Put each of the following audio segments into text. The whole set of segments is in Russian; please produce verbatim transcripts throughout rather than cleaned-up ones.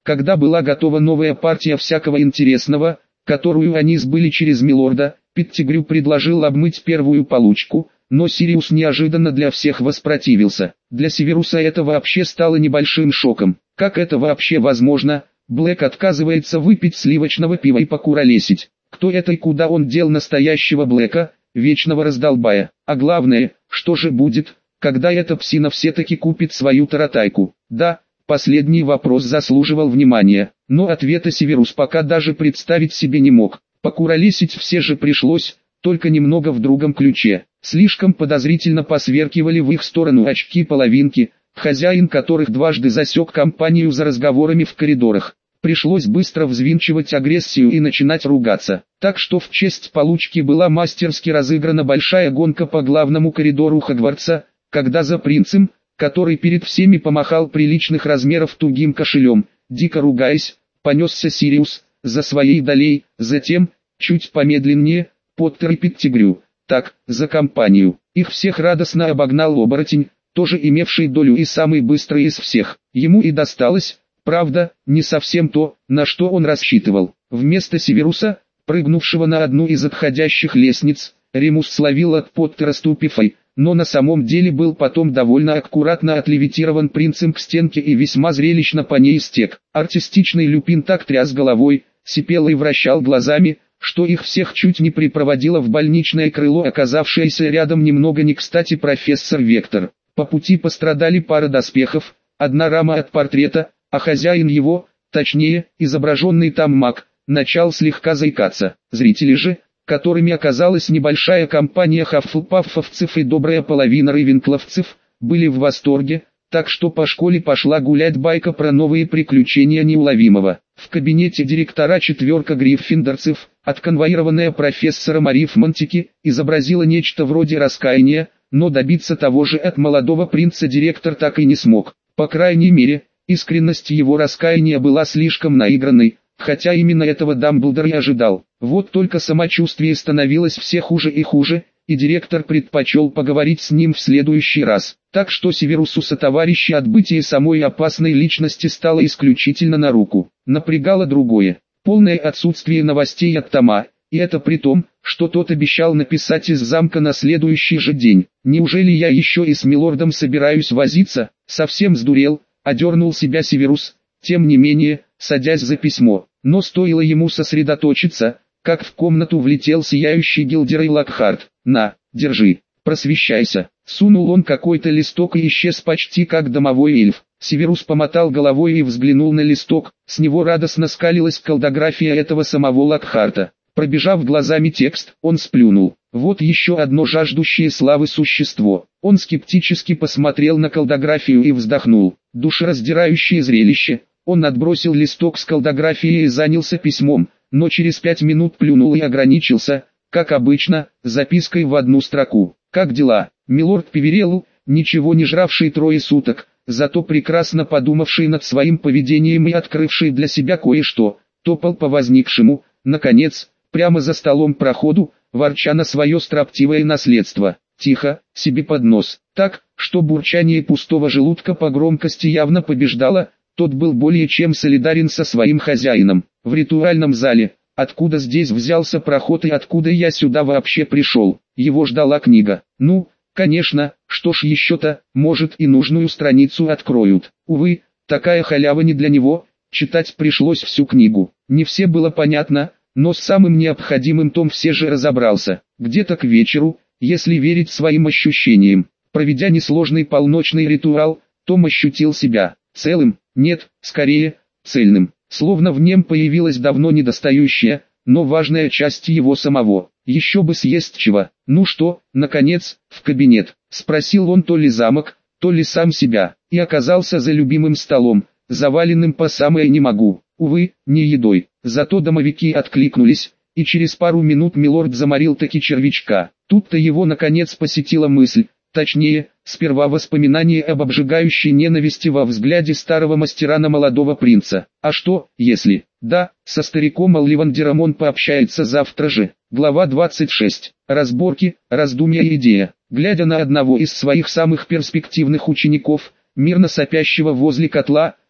Когда была готова новая партия всякого интересного, которую они сбыли через милорда, Петтигрю предложил обмыть первую получку, но Сириус неожиданно для всех воспротивился. Для Северуса это вообще стало небольшим шоком. Как это вообще возможно? Блэк отказывается выпить сливочного пива и покуролесить. Кто это и куда он дел настоящего Блэка, вечного раздолбая? А главное, что же будет, когда эта псина все-таки купит свою таратайку? Да, последний вопрос заслуживал внимания, но ответа Северус пока даже представить себе не мог. Покуролесить все же пришлось, только немного в другом ключе. Слишком подозрительно посверкивали в их сторону очки-половинки, хозяин которых дважды засек компанию за разговорами в коридорах. Пришлось быстро взвинчивать агрессию и начинать ругаться. Так что в честь получки была мастерски разыграна большая гонка по главному коридору Хогвартса, когда за принцем, который перед всеми помахал приличных размеров тугим кошелем, дико ругаясь, понесся Сириус, за своей долей, затем, чуть помедленнее, Поттер и Петтигрю, так, за компанию. Их всех радостно обогнал оборотень, тоже имевший долю и самый быстрый из всех. Ему и досталось, правда, не совсем то, на что он рассчитывал. Вместо Северуса, прыгнувшего на одну из отходящих лестниц, Ремус словил от Поттера ступифой, но на самом деле был потом довольно аккуратно отлевитирован принцем к стенке и весьма зрелищно по ней стек. Артистичный Люпин так тряс головой, сипел и вращал глазами, что их всех чуть не припроводило в больничное крыло оказавшееся рядом немного не кстати профессор Вектор. По пути пострадали пара доспехов, одна рама от портрета, а хозяин его, точнее, изображенный там маг, начал слегка заикаться. Зрители же, которыми оказалась небольшая компания хаффлпаффовцев и добрая половина рейвенкловцев, были в восторге, так что по школе пошла гулять байка про новые приключения неуловимого. В кабинете директора четверка гриффиндорцев, отконвоированная профессором Арифмантики, изобразила нечто вроде раскаяния, но добиться того же от молодого принца директор так и не смог. По крайней мере, искренность его раскаяния была слишком наигранной, хотя именно этого Дамблдор и ожидал. Вот только самочувствие становилось все хуже и хуже, и директор предпочел поговорить с ним в следующий раз. Так что Северусу сотоварищи отбытие самой опасной личности стало исключительно на руку. Напрягало другое. Полное отсутствие новостей от Тома, и это при том, что тот обещал написать из замка на следующий же день. Неужели я еще и с милордом собираюсь возиться? Совсем сдурел, одернул себя Северус, тем не менее, садясь за письмо. Но стоило ему сосредоточиться, как в комнату влетел сияющий Гилдерей Локхарт. «На, держи, просвещайся». Сунул он какой-то листок и исчез почти как домовой эльф. Северус помотал головой и взглянул на листок, с него радостно скалилась колдография этого самого Локхарта. Пробежав глазами текст, он сплюнул. Вот еще одно жаждущее славы существо. Он скептически посмотрел на колдографию и вздохнул. Душераздирающее зрелище. Он отбросил листок с колдографией и занялся письмом, но через пять минут плюнул и ограничился, как обычно, запиской в одну строку. «Как дела, милорд Певерелл, ничего не жравший трое суток, зато прекрасно подумавший над своим поведением и открывший для себя кое-что, топал по возникшему, наконец, прямо за столом проходу, ворча на свое строптивое наследство. Тихо, себе под нос, так, что бурчание пустого желудка по громкости явно побеждало. Тот был более чем солидарен со своим хозяином. В ритуальном зале, откуда здесь взялся проход и откуда я сюда вообще пришел, его ждала книга. Ну, конечно, что ж еще-то, может и нужную страницу откроют. Увы, такая халява не для него, читать пришлось всю книгу. Не все было понятно, но с самым необходимым Том все же разобрался. Где-то к вечеру, если верить своим ощущениям, проведя несложный полночный ритуал, Том ощутил себя целым, нет, скорее, цельным, словно в нем появилась давно недостающая, но важная часть его самого. Еще бы съесть чего. Ну что, наконец, в кабинет, спросил он то ли замок, то ли сам себя, и оказался за любимым столом, заваленным по самое не могу. Увы, не едой, зато домовики откликнулись, и через пару минут милорд заморил таки червячка. Тут-то его наконец посетила мысль, точнее, сперва воспоминание об обжигающей ненависти во взгляде старого мастера на молодого принца. А что, если, да, со стариком Олливандером он пообщается завтра же. Глава двадцать шесть. Разборки, раздумья и идея. Глядя на одного из своих самых перспективных учеников, мирно сопящего возле котла,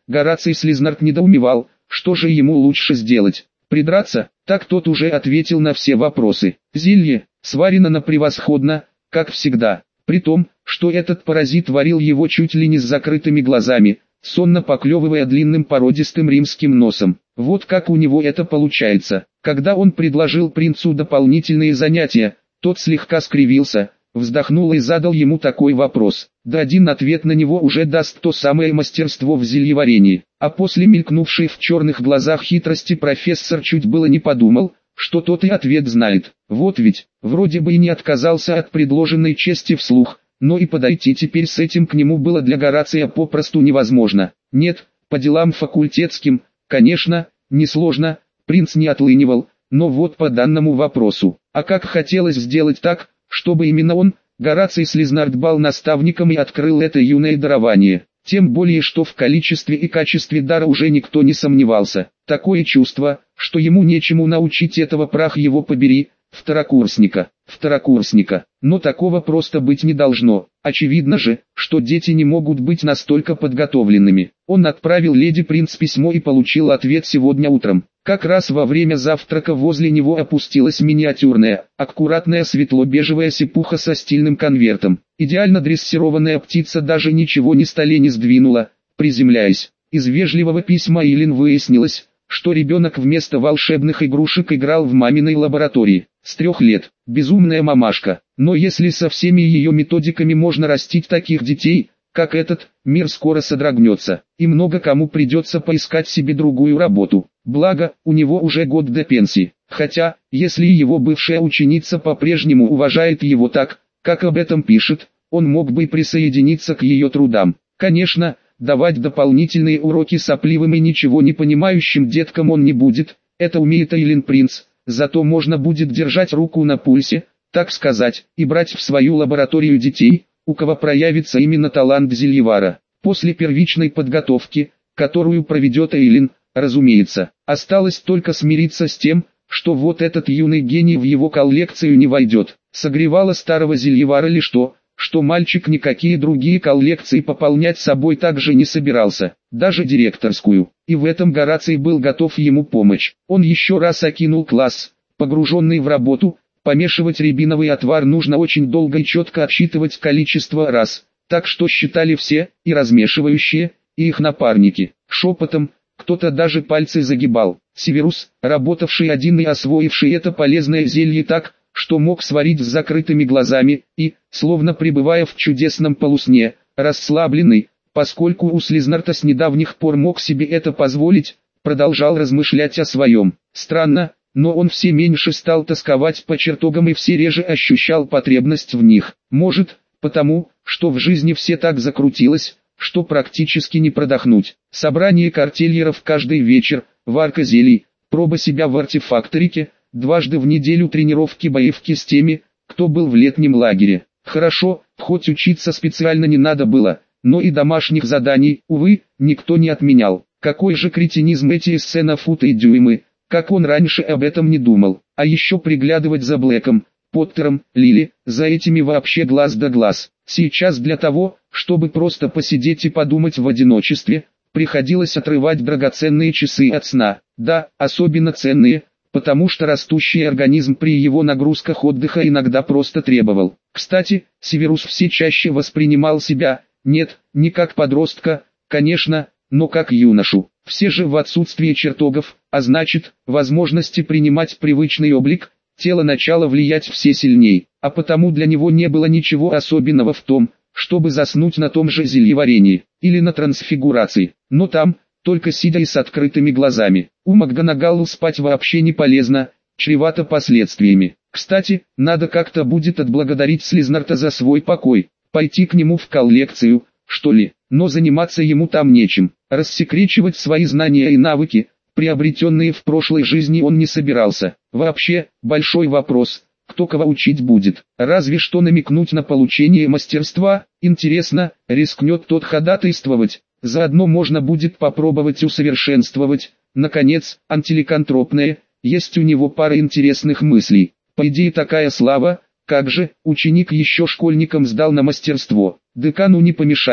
Гораций Слизнард недоумевал, что же ему лучше сделать. Придраться? Так тот уже ответил на все вопросы. Зелье, сварено на превосходно, как всегда. При том, что этот паразит варил его чуть ли не с закрытыми глазами, сонно поклевывая длинным породистым римским носом. Вот как у него это получается. Когда он предложил принцу дополнительные занятия, тот слегка скривился, вздохнул и задал ему такой вопрос. Да один ответ на него уже даст то самое мастерство в зельеварении. А после мелькнувшей в черных глазах хитрости профессор чуть было не подумал, что тот и ответ знает. Вот ведь, вроде бы и не отказался от предложенной чести вслух, но и подойти теперь с этим к нему было для Горация попросту невозможно. Нет, по делам факультетским, конечно, несложно, принц не отлынивал, но вот по данному вопросу. А как хотелось сделать так, чтобы именно он, Гораций Слизнард, был наставником и открыл это юное дарование. Тем более, что в количестве и качестве дара уже никто не сомневался. Такое чувство, что ему нечему научить этого, прах его побери, второкурсника, второкурсника. Но такого просто быть не должно. Очевидно же, что дети не могут быть настолько подготовленными. Он отправил леди Принц письмо и получил ответ сегодня утром. Как раз во время завтрака возле него опустилась миниатюрная, аккуратная светло-бежевая сипуха со стильным конвертом. Идеально дрессированная птица даже ничего на столе не сдвинула, приземляясь. Из вежливого письма Илин выяснилось, что ребенок вместо волшебных игрушек играл в маминой лаборатории. С трех лет. Безумная мамашка. Но если со всеми ее методиками можно растить таких детей, как этот, мир скоро содрогнется, и много кому придется поискать себе другую работу. Благо, у него уже год до пенсии. Хотя, если его бывшая ученица по-прежнему уважает его так, как об этом пишет, он мог бы присоединиться к ее трудам. Конечно, давать дополнительные уроки сопливым и ничего не понимающим деткам он не будет, это умеет Эйлин Принц, зато можно будет держать руку на пульсе, так сказать, и брать в свою лабораторию детей, у кого проявится именно талант зельевара. После первичной подготовки, которую проведет Эйлин, разумеется, осталось только смириться с тем, что вот этот юный гений в его коллекцию не войдет. Согревало старого зельевара лишь то, что мальчик никакие другие коллекции пополнять собой также не собирался, даже директорскую, и в этом Гораций был готов ему помочь. Он еще раз окинул класс, погруженный в работу. Помешивать рябиновый отвар нужно очень долго и четко отсчитывать количество раз, так что считали все, и размешивающие, и их напарники. Шепотом, кто-то даже пальцы загибал. Северус, работавший один и освоивший это полезное зелье так, что мог сварить с закрытыми глазами, и, словно пребывая в чудесном полусне, расслабленный, поскольку у Слизнарта с недавних пор мог себе это позволить, продолжал размышлять о своем. Странно, но он все меньше стал тосковать по чертогам и все реже ощущал потребность в них. Может, потому, что в жизни все так закрутилось, что практически не продохнуть. Собрание картельеров каждый вечер, варка зелий, проба себя в артефакторике, дважды в неделю тренировки боевки с теми, кто был в летнем лагере. Хорошо, хоть учиться специально не надо было, но и домашних заданий, увы, никто не отменял. Какой же кретинизм эти эссе на футы и дюймы, как он раньше об этом не думал. А еще приглядывать за Блэком, Поттером, Лили, за этими вообще глаз да глаз. Сейчас для того, чтобы просто посидеть и подумать в одиночестве, приходилось отрывать драгоценные часы от сна. Да, особенно ценные, потому что растущий организм при его нагрузках отдыха иногда просто требовал. Кстати, Северус все чаще воспринимал себя, нет, не как подростка, конечно, но как юношу. Все же в отсутствие чертогов, а значит, возможности принимать привычный облик, тело начало влиять все сильней, а потому для него не было ничего особенного в том, чтобы заснуть на том же зельеварении, или на трансфигурации, но там, только сидя и с открытыми глазами. У МакГонагалл спать вообще не полезно, чревато последствиями. Кстати, надо как-то будет отблагодарить Слизнарта за свой покой, пойти к нему в коллекцию, что ли, но заниматься ему там нечем. Рассекречивать свои знания и навыки, приобретенные в прошлой жизни, он не собирался. Вообще, большой вопрос, кто кого учить будет. Разве что намекнуть на получение мастерства. Интересно, рискнет тот ходатайствовать, заодно можно будет попробовать усовершенствовать. Наконец, антиликантропное, есть у него пара интересных мыслей. По идее такая слава, как же, ученик еще школьником сдал на мастерство. Декану не помешает,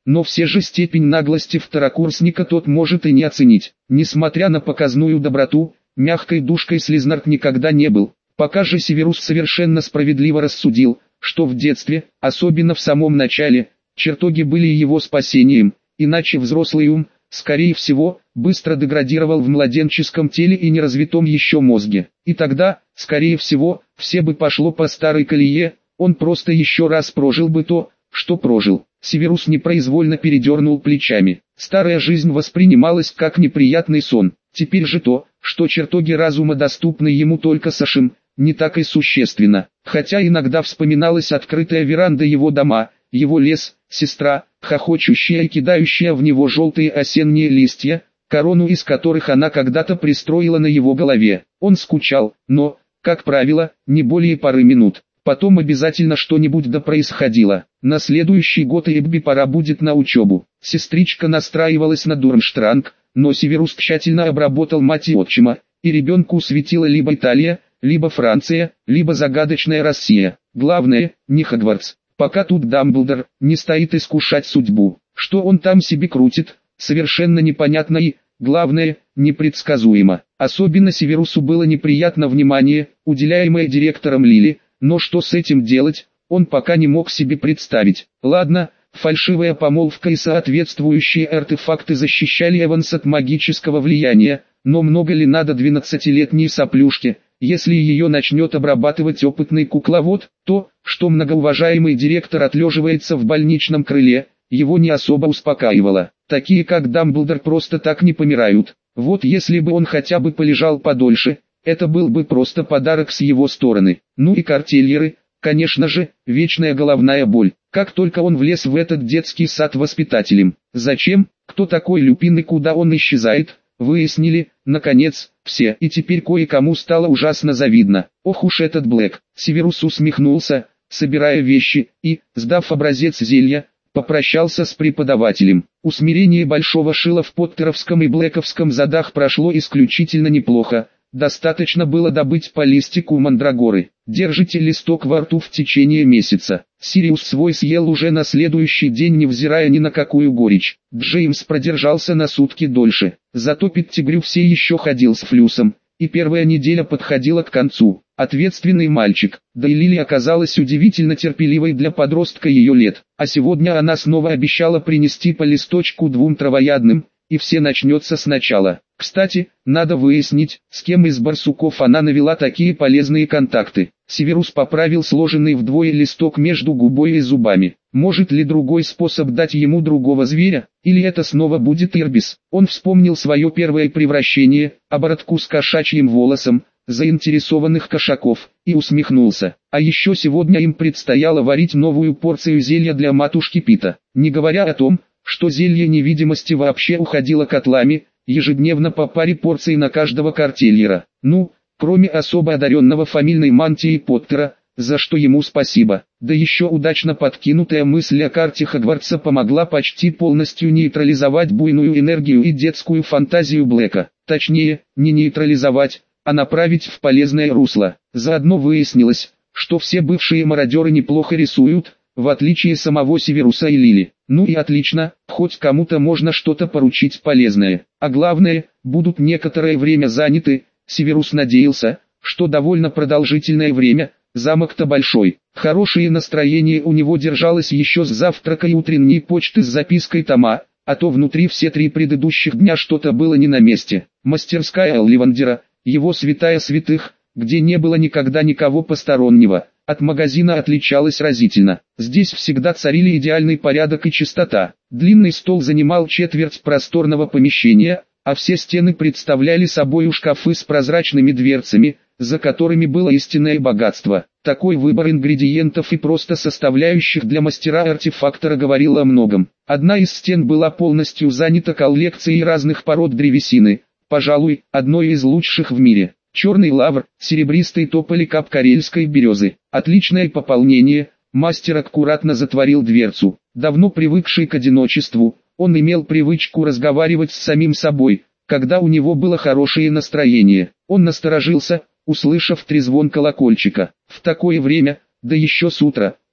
но все же степень наглости второкурсника тот может и не оценить. Несмотря на показную доброту, мягкой душкой Слизнард никогда не был. Пока же Северус совершенно справедливо рассудил, что в детстве, особенно в самом начале, чертоги были его спасением, иначе взрослый ум, скорее всего, быстро деградировал в младенческом теле и неразвитом еще мозге. И тогда, скорее всего, все бы пошло по старой колее, он просто еще раз прожил бы то, что прожил. Северус непроизвольно передернул плечами. Старая жизнь воспринималась как неприятный сон. Теперь же то, что чертоги разума доступны ему только Сашим, не так и существенно. Хотя иногда вспоминалась открытая веранда его дома, его лес, сестра, хохочущая и кидающая в него желтые осенние листья, корону из которых она когда-то пристроила на его голове. Он скучал, но, как правило, не более пары минут. Потом обязательно что-нибудь да происходило. На следующий год Эбби пора будет на учебу. Сестричка настраивалась на Дурмштранг, но Северус тщательно обработал мать и отчима, и ребенку светила либо Италия, либо Франция, либо загадочная Россия. Главное, не Хогвартс. Пока тут Дамблдор не стоит искушать судьбу. Что он там себе крутит, совершенно непонятно и, главное, непредсказуемо. Особенно Северусу было неприятно внимание, уделяемое директором Лили, но что с этим делать, он пока не мог себе представить. Ладно, фальшивая помолвка и соответствующие артефакты защищали Эванс от магического влияния, но много ли надо двенадцатилетней соплюшке? Если ее начнет обрабатывать опытный кукловод, то, что многоуважаемый директор отлеживается в больничном крыле, его не особо успокаивало. Такие как Дамблдор просто так не помирают. Вот если бы он хотя бы полежал подольше, это был бы просто подарок с его стороны. Ну и картельеры, конечно же, вечная головная боль. Как только он влез в этот детский сад воспитателем. Зачем, кто такой Люпин и куда он исчезает? Выяснили, наконец, все, и теперь кое-кому стало ужасно завидно. Ох уж этот Блэк. Северус усмехнулся, собирая вещи, и, сдав образец зелья, попрощался с преподавателем. Усмирение большого шила в поттеровском и блэковском задах прошло исключительно неплохо. Достаточно было добыть по листику мандрагоры. Держите листок во рту в течение месяца. Сириус свой съел уже на следующий день, невзирая ни на какую горечь. Джеймс продержался на сутки дольше. Зато Петтигрю все еще ходил с флюсом, и первая неделя подходила к концу. Ответственный мальчик, да и Лили оказалась удивительно терпеливой для подростка ее лет. А сегодня она снова обещала принести по листочку двум травоядным, и все начнется сначала. Кстати, надо выяснить, с кем из барсуков она навела такие полезные контакты. Северус поправил сложенный вдвое листок между губой и зубами. Может ли другой способ дать ему другого зверя, или это снова будет Ирбис? Он вспомнил свое первое превращение, оборотку с кошачьим волосом, заинтересованных кошаков, и усмехнулся. А еще сегодня им предстояло варить новую порцию зелья для матушки Пита. Не говоря о том, что зелье невидимости вообще уходило котлами, ежедневно по паре порций на каждого картельера. Ну, кроме особо одаренного фамильной мантии Поттера, за что ему спасибо. Да еще удачно подкинутая мысль о карте Хогвартса помогла почти полностью нейтрализовать буйную энергию и детскую фантазию Блэка. Точнее, не нейтрализовать, а направить в полезное русло. Заодно выяснилось, что все бывшие мародеры неплохо рисуют, в отличие самого Северуса и Лили. Ну и отлично, хоть кому-то можно что-то поручить полезное. А главное, будут некоторое время заняты. Северус надеялся, что довольно продолжительное время, замок-то большой. Хорошее настроение у него держалось еще с завтрака и утренней почты с запиской Тома, а то внутри все три предыдущих дня что-то было не на месте. Мастерская Олливандера, его святая святых, где не было никогда никого постороннего, от магазина отличалась разительно. Здесь всегда царили идеальный порядок и чистота. Длинный стол занимал четверть просторного помещения, а все стены представляли собой шкафы с прозрачными дверцами, за которыми было истинное богатство. Такой выбор ингредиентов и просто составляющих для мастера-артефактора говорил о многом. Одна из стен была полностью занята коллекцией разных пород древесины, пожалуй, одной из лучших в мире. Черный лавр, серебристый тополь и кап карельской березы. Отличное пополнение. Мастер аккуратно затворил дверцу. Давно привыкший к одиночеству, он имел привычку разговаривать с самим собой, когда у него было хорошее настроение. Он насторожился, услышав трезвон колокольчика. В такое время, да еще с утра,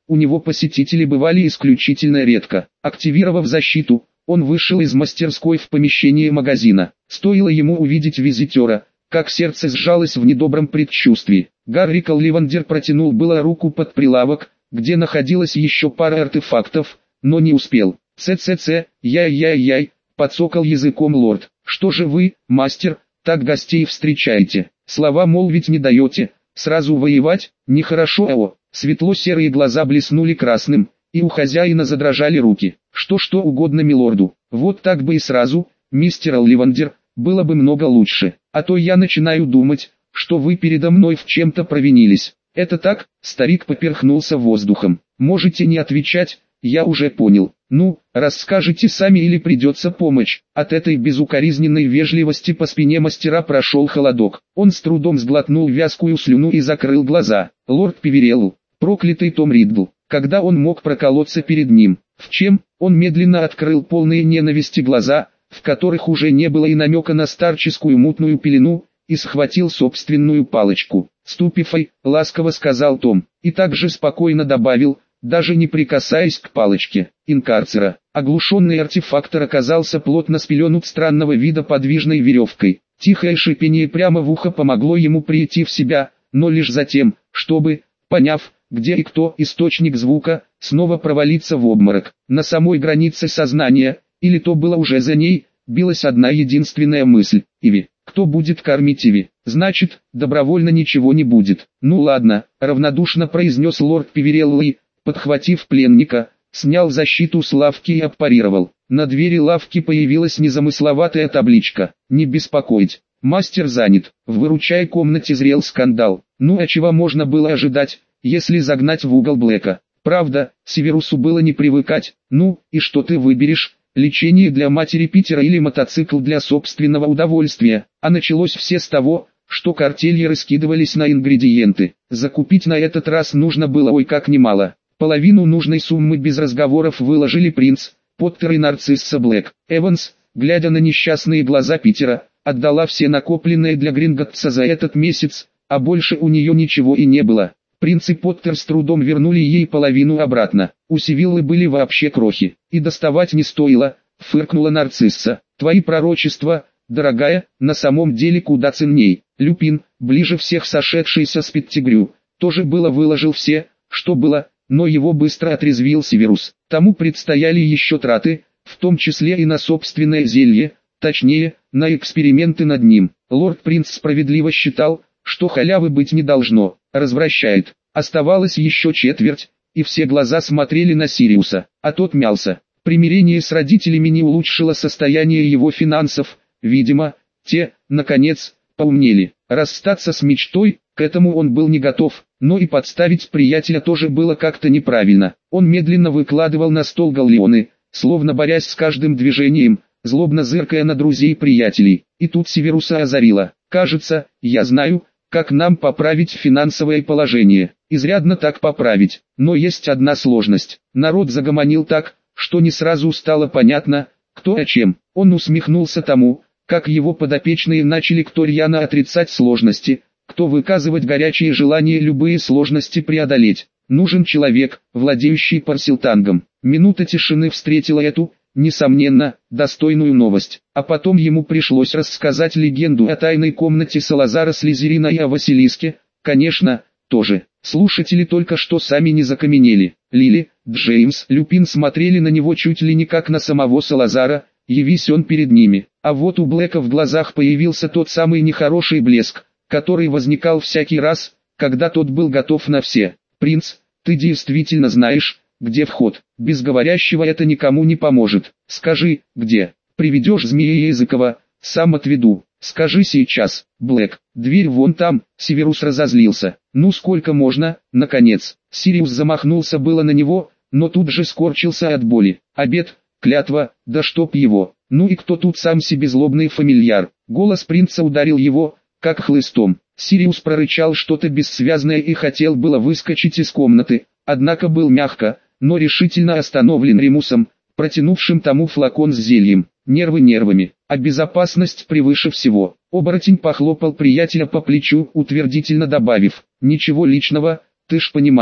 у него посетители бывали исключительно редко. Активировав защиту, он вышел из мастерской в помещение магазина. Стоило ему увидеть визитера, как сердце сжалось в недобром предчувствии. Гарри Колливандер протянул было руку под прилавок, где находилась еще пара артефактов, но не успел. «Ц-ц-ц, яй-яй-яй», — подсокал языком лорд. «Что же вы, мастер, так гостей встречаете? Слова молвить не даете, сразу воевать, нехорошо, ао». Светло-серые глаза блеснули красным, и у хозяина задрожали руки. «Что-что угодно милорду, вот так бы и сразу, мистер Олливандер, было бы много лучше, а то я начинаю думать, что вы передо мной в чем-то провинились». «Это так?» — старик поперхнулся воздухом. «Можете не отвечать, я уже понял. Ну, расскажите сами или придется помощь». От этой безукоризненной вежливости по спине мастера прошел холодок. Он с трудом сглотнул вязкую слюну и закрыл глаза. Лорд Певерелл, проклятый Том Риддл, когда он мог проколоться перед ним? В чем? Он медленно открыл полные ненависти глаза, в которых уже не было и намека на старческую мутную пелену, и схватил собственную палочку. «Ступифай», — ласково сказал Том, и также спокойно добавил, даже не прикасаясь к палочке, «инкарцера». Оглушенный артефактор оказался плотно спеленут странного вида подвижной веревкой. Тихое шипение прямо в ухо помогло ему прийти в себя, но лишь затем, чтобы, поняв, где и кто источник звука, снова провалиться в обморок. На самой границе сознания, или то было уже за ней, билась одна единственная мысль: Иви. Кто будет кормить Иви? Значит, добровольно ничего не будет. Ну ладно, равнодушно произнес лорд Певерелл и, подхватив пленника, снял защиту с лавки и аппарировал. На двери лавки появилась незамысловатая табличка: «Не беспокоить, мастер занят». В выручай комнате зрел скандал. Ну а чего можно было ожидать, если загнать в угол Блэка? Правда, Северусу было не привыкать. «Ну, и что ты выберешь? Лечение для матери Питера или мотоцикл для собственного удовольствия?» А началось все с того, что картельеры скидывались на ингредиенты. Закупить на этот раз нужно было ой как немало. Половину нужной суммы без разговоров выложили принц, Поттер и Нарцисса Блэк. Эванс, глядя на несчастные глаза Питера, отдала все накопленные для Гринготтса за этот месяц, а больше у нее ничего и не было. Принц и Поттер с трудом вернули ей половину обратно. У Сивиллы были вообще крохи, и доставать не стоило, фыркнула Нарцисса. «Твои пророчества, дорогая, на самом деле куда ценней». Люпин, ближе всех сошедшийся с Петтигрю, тоже было выложил все, что было, но его быстро отрезвил Северус. Тому предстояли еще траты, в том числе и на собственное зелье, точнее, на эксперименты над ним. Лорд-принц справедливо считал, что халявы быть не должно, развращает. Оставалось еще четверть, и все глаза смотрели на Сириуса, а тот мялся. Примирение с родителями не улучшило состояние его финансов, видимо, те, наконец, поумнели. Расстаться с мечтой, к этому он был не готов, но и подставить приятеля тоже было как-то неправильно. Он медленно выкладывал на стол галлеоны, словно борясь с каждым движением, злобно зыркая на друзей и приятелей. И тут Северуса озарило: «Кажется, я знаю, как нам поправить финансовое положение». Изрядно так поправить, но есть одна сложность. Народ загомонил так, что не сразу стало понятно, кто о чем. Он усмехнулся тому, как его подопечные начали кто рьяно отрицать сложности, кто выказывать горячее желание любые сложности преодолеть. Нужен человек, владеющий парсилтангом. Минута тишины встретила эту, несомненно, достойную новость. А потом ему пришлось рассказать легенду о тайной комнате Салазара Слизерина и о Василиске, конечно, тоже. Слушатели только что сами не закаменели. Лили, Джеймс, Люпин смотрели на него чуть ли не как на самого Салазара, явись он перед ними. А вот у Блэка в глазах появился тот самый нехороший блеск, который возникал всякий раз, когда тот был готов на все. «Принц, ты действительно знаешь, где вход? Без говорящего это никому не поможет. Скажи, где? Приведешь Змея-Языкова, сам отведу. Скажи сейчас, Блэк, дверь вон там». Северус разозлился. «Ну сколько можно, наконец?» Сириус замахнулся было на него, но тут же скорчился от боли. «Обет, клятва, да чтоб его. Ну и кто тут сам себе злобный фамильяр?» Голос принца ударил его, как хлыстом. Сириус прорычал что-то бессвязное и хотел было выскочить из комнаты, однако был мягко, но решительно остановлен Ремусом, протянувшим тому флакон с зельем. Нервы нервами, а безопасность превыше всего. Оборотень похлопал приятеля по плечу, утвердительно добавив: «Ничего личного, ты ж понимаешь».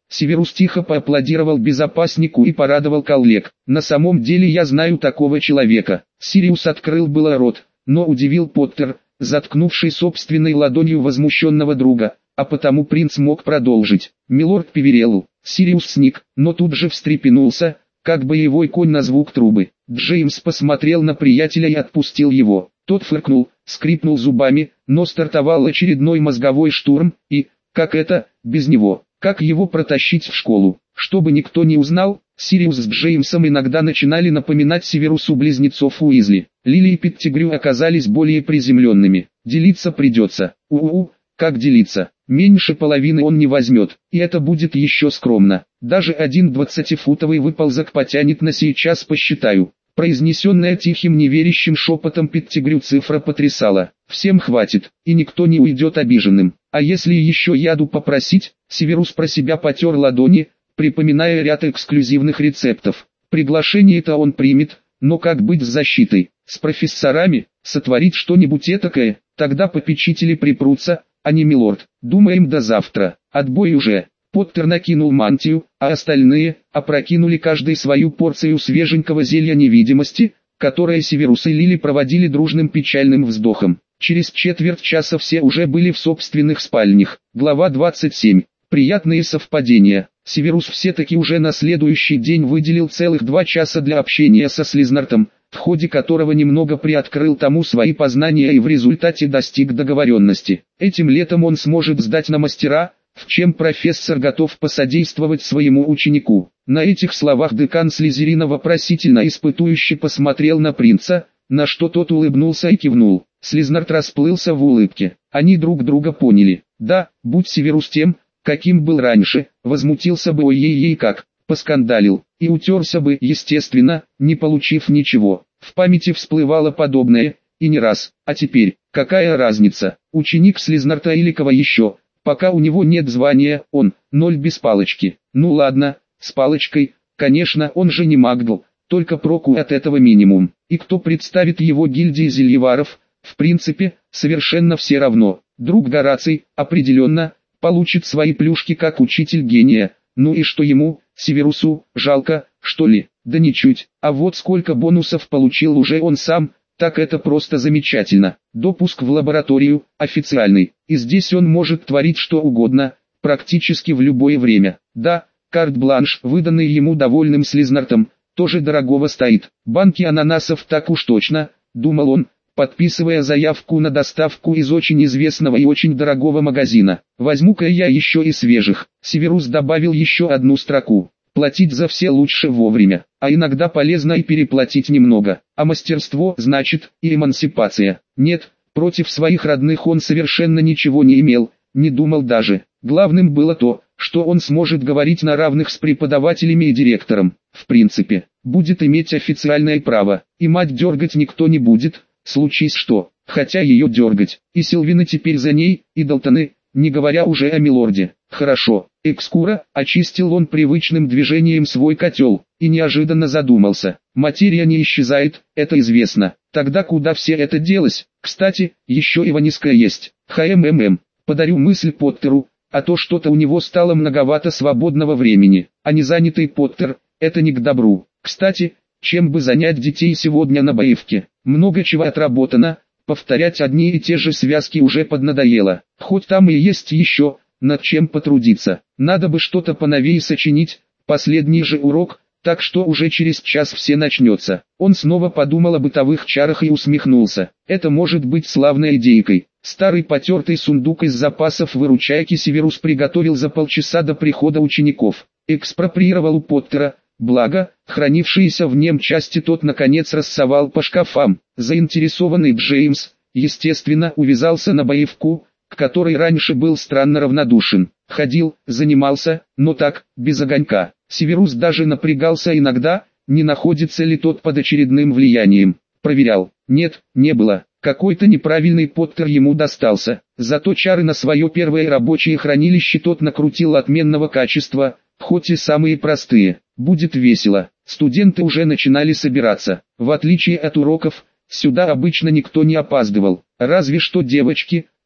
Северус тихо поаплодировал безопаснику и порадовал коллег. «На самом деле я знаю такого человека». Сириус открыл было рот, но удивил Поттер, заткнувший собственной ладонью возмущенного друга, а потому принц мог продолжить. «Милорд Певерелл». Сириус сник, но тут же встрепенулся, как боевой конь на звук трубы. Джеймс посмотрел на приятеля и отпустил его. Тот фыркнул, скрипнул зубами, но стартовал очередной мозговой штурм, и, как это, без него, как его протащить в школу, чтобы никто не узнал. Сириус с Джеймсом иногда начинали напоминать Северусу близнецов Уизли. Лили и Петтигрю оказались более приземленными. Делиться придется. У-у-у, как делиться? Меньше половины он не возьмет, и это будет еще скромно. Даже один двадцатифутовый выползок потянет на сейчас посчитаю. Произнесенная тихим неверящим шепотом Петтигрю цифра потрясала. Всем хватит, и никто не уйдет обиженным. А если еще яду попросить? Северус про себя потер ладони, припоминая ряд эксклюзивных рецептов. Приглашение-то он примет, но как быть с защитой? С профессорами? Сотворить что-нибудь этакое? Тогда попечители припрутся, а не милорд. Думаем до завтра. Отбой уже. Поттер накинул мантию, а остальные опрокинули каждый свою порцию свеженького зелья невидимости, которое Северус и Лили проводили дружным печальным вздохом. Через четверть часа все уже были в собственных спальнях. Глава двадцать семь. Приятные совпадения. Северус все-таки уже на следующий день выделил целых два часа для общения со Слизнартом, в ходе которого немного приоткрыл тому свои познания и в результате достиг договоренности. Этим летом он сможет сдать на мастера, в чем профессор готов посодействовать своему ученику. На этих словах декан Слизерина вопросительно испытующе посмотрел на принца, на что тот улыбнулся и кивнул. Слизнард расплылся в улыбке. Они друг друга поняли. Да, будь Северус тем, каким был раньше, возмутился бы ой-ей-ей как, поскандалил, и утерся бы, естественно, не получив ничего. В памяти всплывало подобное, и не раз. А теперь, какая разница, ученик Слизнарта или кого еще? Пока у него нет звания, он, ноль без палочки. Ну ладно, с палочкой, конечно, он же не Магдл, только проку от этого минимум. И кто представит его гильдии зельеваров, в принципе, совершенно все равно. Друг Гораций, определенно, получит свои плюшки как учитель гения. Ну и что ему, Северусу, жалко, что ли? Да ничуть. А вот сколько бонусов получил уже он сам, так это просто замечательно. Допуск в лабораторию, официальный. И здесь он может творить что угодно, практически в любое время. Да, карт-бланш, выданный ему довольным Слизнартом, тоже дорогого стоит. Банки ананасов так уж точно, думал он, подписывая заявку на доставку из очень известного и очень дорогого магазина. Возьму-ка я еще и свежих. Северус добавил еще одну строку. Платить за все лучше вовремя, а иногда полезно и переплатить немного. А мастерство значит и эмансипация. Нет, против своих родных он совершенно ничего не имел, не думал даже. Главным было то, что он сможет говорить на равных с преподавателями и директором. В принципе, будет иметь официальное право, и мать дергать никто не будет, случись что, хотя ее дергать. И Сильвины теперь за ней, и Далтоны, не говоря уже о милорде. Хорошо, экскура, очистил он привычным движением свой котел, и неожиданно задумался. Материя не исчезает, это известно. Тогда куда все это делось? Кстати, еще и ваниска есть. Хммм, подарю мысль Поттеру, а то что-то у него стало многовато свободного времени. А незанятый Поттер, это не к добру. Кстати, чем бы занять детей сегодня на боевке? Много чего отработано, повторять одни и те же связки уже поднадоело. Хоть там и есть еще над чем потрудиться. Надо бы что-то поновее сочинить, последний же урок, так что уже через час все начнется. Он снова подумал о бытовых чарах и усмехнулся. Это может быть славной идейкой. Старый потертый сундук из запасов выручайки Северус приготовил за полчаса до прихода учеников. Экспроприировал у Поттера, благо, хранившиеся в нем части тот наконец рассовал по шкафам. Заинтересованный Джеймс, естественно, увязался на боевку, к которой раньше был странно равнодушен. Ходил, занимался, но так, без огонька. Северус даже напрягался иногда, не находится ли тот под очередным влиянием. Проверял. Нет, не было. Какой-то неправильный Поттер ему достался. Зато чары на свое первое рабочее хранилище тот накрутил отменного качества, хоть и самые простые. Будет весело. Студенты уже начинали собираться. В отличие от уроков, сюда обычно никто не опаздывал. Разве что девочки,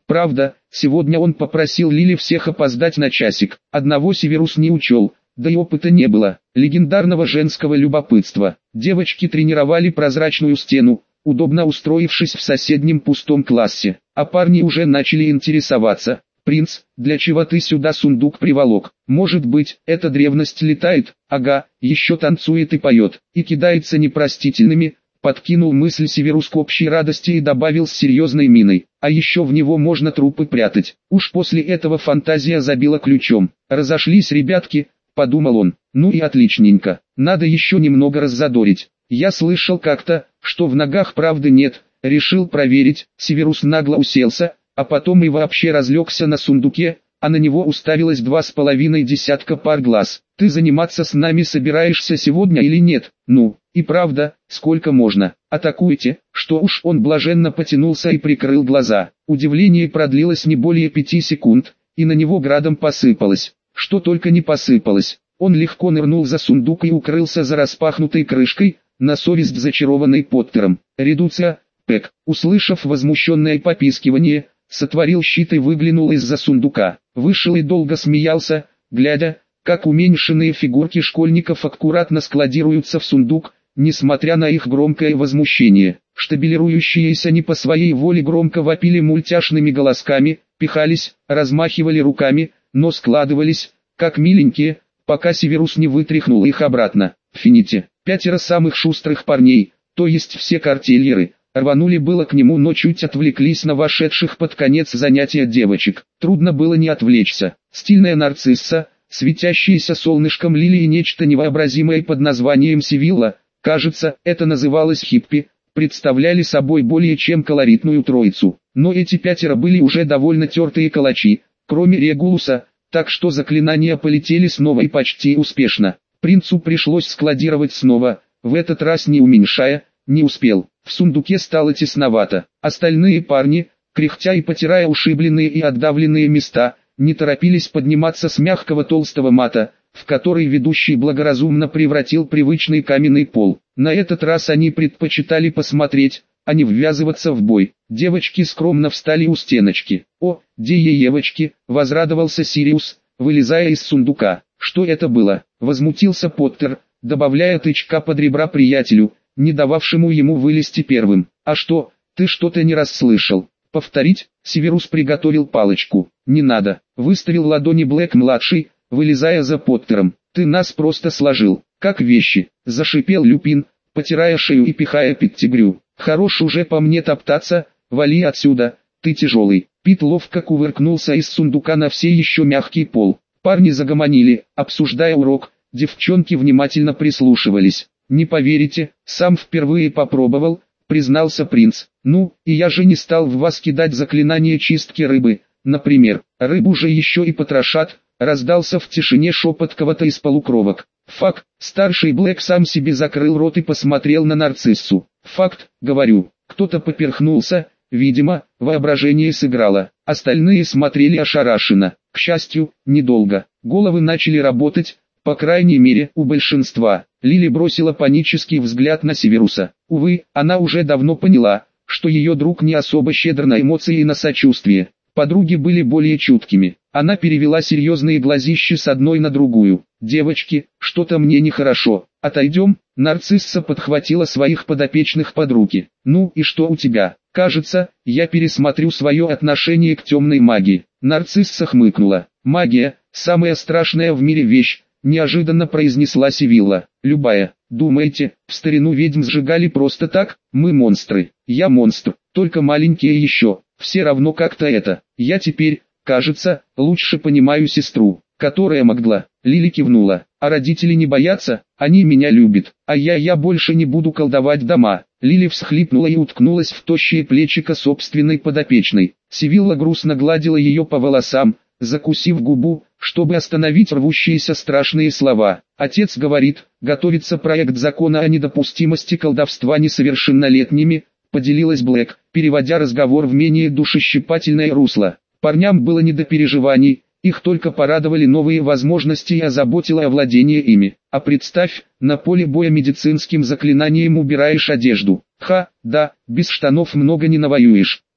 Правда, сегодня он попросил Лили всех опоздать на часик. Одного Северус не учел, да и опыта не было, легендарного женского любопытства. Девочки тренировали прозрачную стену, удобно устроившись в соседнем пустом классе, а парни уже начали интересоваться. «Принц, для чего ты сюда сундук приволок? Может быть, эта древность летает? Ага, еще танцует и поет, и кидается непростительными». Подкинул мысль Северус к общей радости и добавил с серьезной миной: а еще в него можно трупы прятать. Уж после этого фантазия забила ключом. Разошлись ребятки, подумал он. Ну и отличненько, надо еще немного раззадорить. Я слышал как-то, что в ногах правды нет, решил проверить. Северус нагло уселся, а потом и вообще разлегся на сундуке, а на него уставилось два с половиной десятка пар глаз. «Ты заниматься с нами собираешься сегодня или нет? Ну, и правда, сколько можно? Атакуйте!» Что уж, он блаженно потянулся и прикрыл глаза. Удивление продлилось не более пяти секунд, и на него градом посыпалось. Что только не посыпалось. Он легко нырнул за сундук и укрылся за распахнутой крышкой, на совесть зачарованный Поттером. «Редуция, Пэк!» Услышав возмущенное попискивание, сотворил щит и выглянул из-за сундука. Вышел и долго смеялся, глядя, как уменьшенные фигурки школьников аккуратно складируются в сундук, несмотря на их громкое возмущение. Штабелирующиеся не по своей воле громко вопили мультяшными голосками, пихались, размахивали руками, но складывались, как миленькие, пока Северус не вытряхнул их обратно. «Фините!» Пятеро самых шустрых парней, то есть все картельеры, рванули было к нему, но чуть отвлеклись на вошедших под конец занятия девочек. Трудно было не отвлечься. Стильная нарцисса, светящаяся солнышком Лили и нечто невообразимое под названием Сивилла, кажется, это называлось хиппи, представляли собой более чем колоритную троицу. Но эти пятеро были уже довольно тертые калачи, кроме Регулуса, так что заклинания полетели снова и почти успешно. Принцу пришлось складировать снова, в этот раз не уменьшая, не успел. В сундуке стало тесновато. Остальные парни, кряхтя и потирая ушибленные и отдавленные места, не торопились подниматься с мягкого толстого мата, в который ведущий благоразумно превратил привычный каменный пол. На этот раз они предпочитали посмотреть, а не ввязываться в бой. Девочки скромно встали у стеночки. «О, девочки!» — возрадовался Сириус, вылезая из сундука. «Что это было?» — возмутился Поттер, добавляя тычка под ребра приятелю, не дававшему ему вылезти первым. «А что, ты что-то не расслышал?» «Повторить?» Северус приготовил палочку. «Не надо», — выставил ладони Блэк-младший, вылезая за Поттером. «Ты нас просто сложил, как вещи», — зашипел Люпин, потирая шею и пихая Петтигрю. «Хорош уже по мне топтаться, вали отсюда, ты тяжелый». Пит ловко кувыркнулся из сундука на все еще мягкий пол. Парни загомонили, обсуждая урок, девчонки внимательно прислушивались. «Не поверите, сам впервые попробовал», — признался принц. «Ну, и я же не стал в вас кидать заклинание чистки рыбы, например. Рыбу же еще и потрошат», — раздался в тишине шепот кого-то из полукровок. «Факт», — старший Блэк сам себе закрыл рот и посмотрел на нарциссу. «Факт, говорю». Кто-то поперхнулся, видимо, воображение сыграло. Остальные смотрели ошарашенно. К счастью, недолго. Головы начали работать, по крайней мере, у большинства. Лили бросила панический взгляд на Северуса. Увы, она уже давно поняла, что ее друг не особо щедр на эмоции и на сочувствие. Подруги были более чуткими. Она перевела серьезные глазищи с одной на другую. «Девочки, что-то мне нехорошо. Отойдем?» Нарцисса подхватила своих подопечных под руки. «Ну и что у тебя? Кажется, я пересмотрю свое отношение к темной магии». Нарцисса хмыкнула. «Магия – самая страшная в мире вещь», – неожиданно произнесла Сивилла. «Любая. Думаете, в старину ведьм сжигали просто так? Мы монстры. Я монстр, только маленькие еще. Все равно как-то это. Я теперь, кажется, лучше понимаю сестру, которая могла». Лили кивнула. «А родители не боятся? Они меня любят. А я я больше не буду колдовать дома». Лили всхлипнула и уткнулась в тощие плечико собственной подопечной. Сивилла грустно гладила ее по волосам, закусив губу, чтобы остановить рвущиеся страшные слова. «Отец говорит, готовится проект закона о недопустимости колдовства несовершеннолетними», поделилась Блэк, переводя разговор в менее душещипательное русло. Парням было не до переживаний, их только порадовали новые возможности и озаботило овладение ими. А представь, на поле боя медицинским заклинанием убираешь одежду. Ха, да, без штанов много не навоюешь.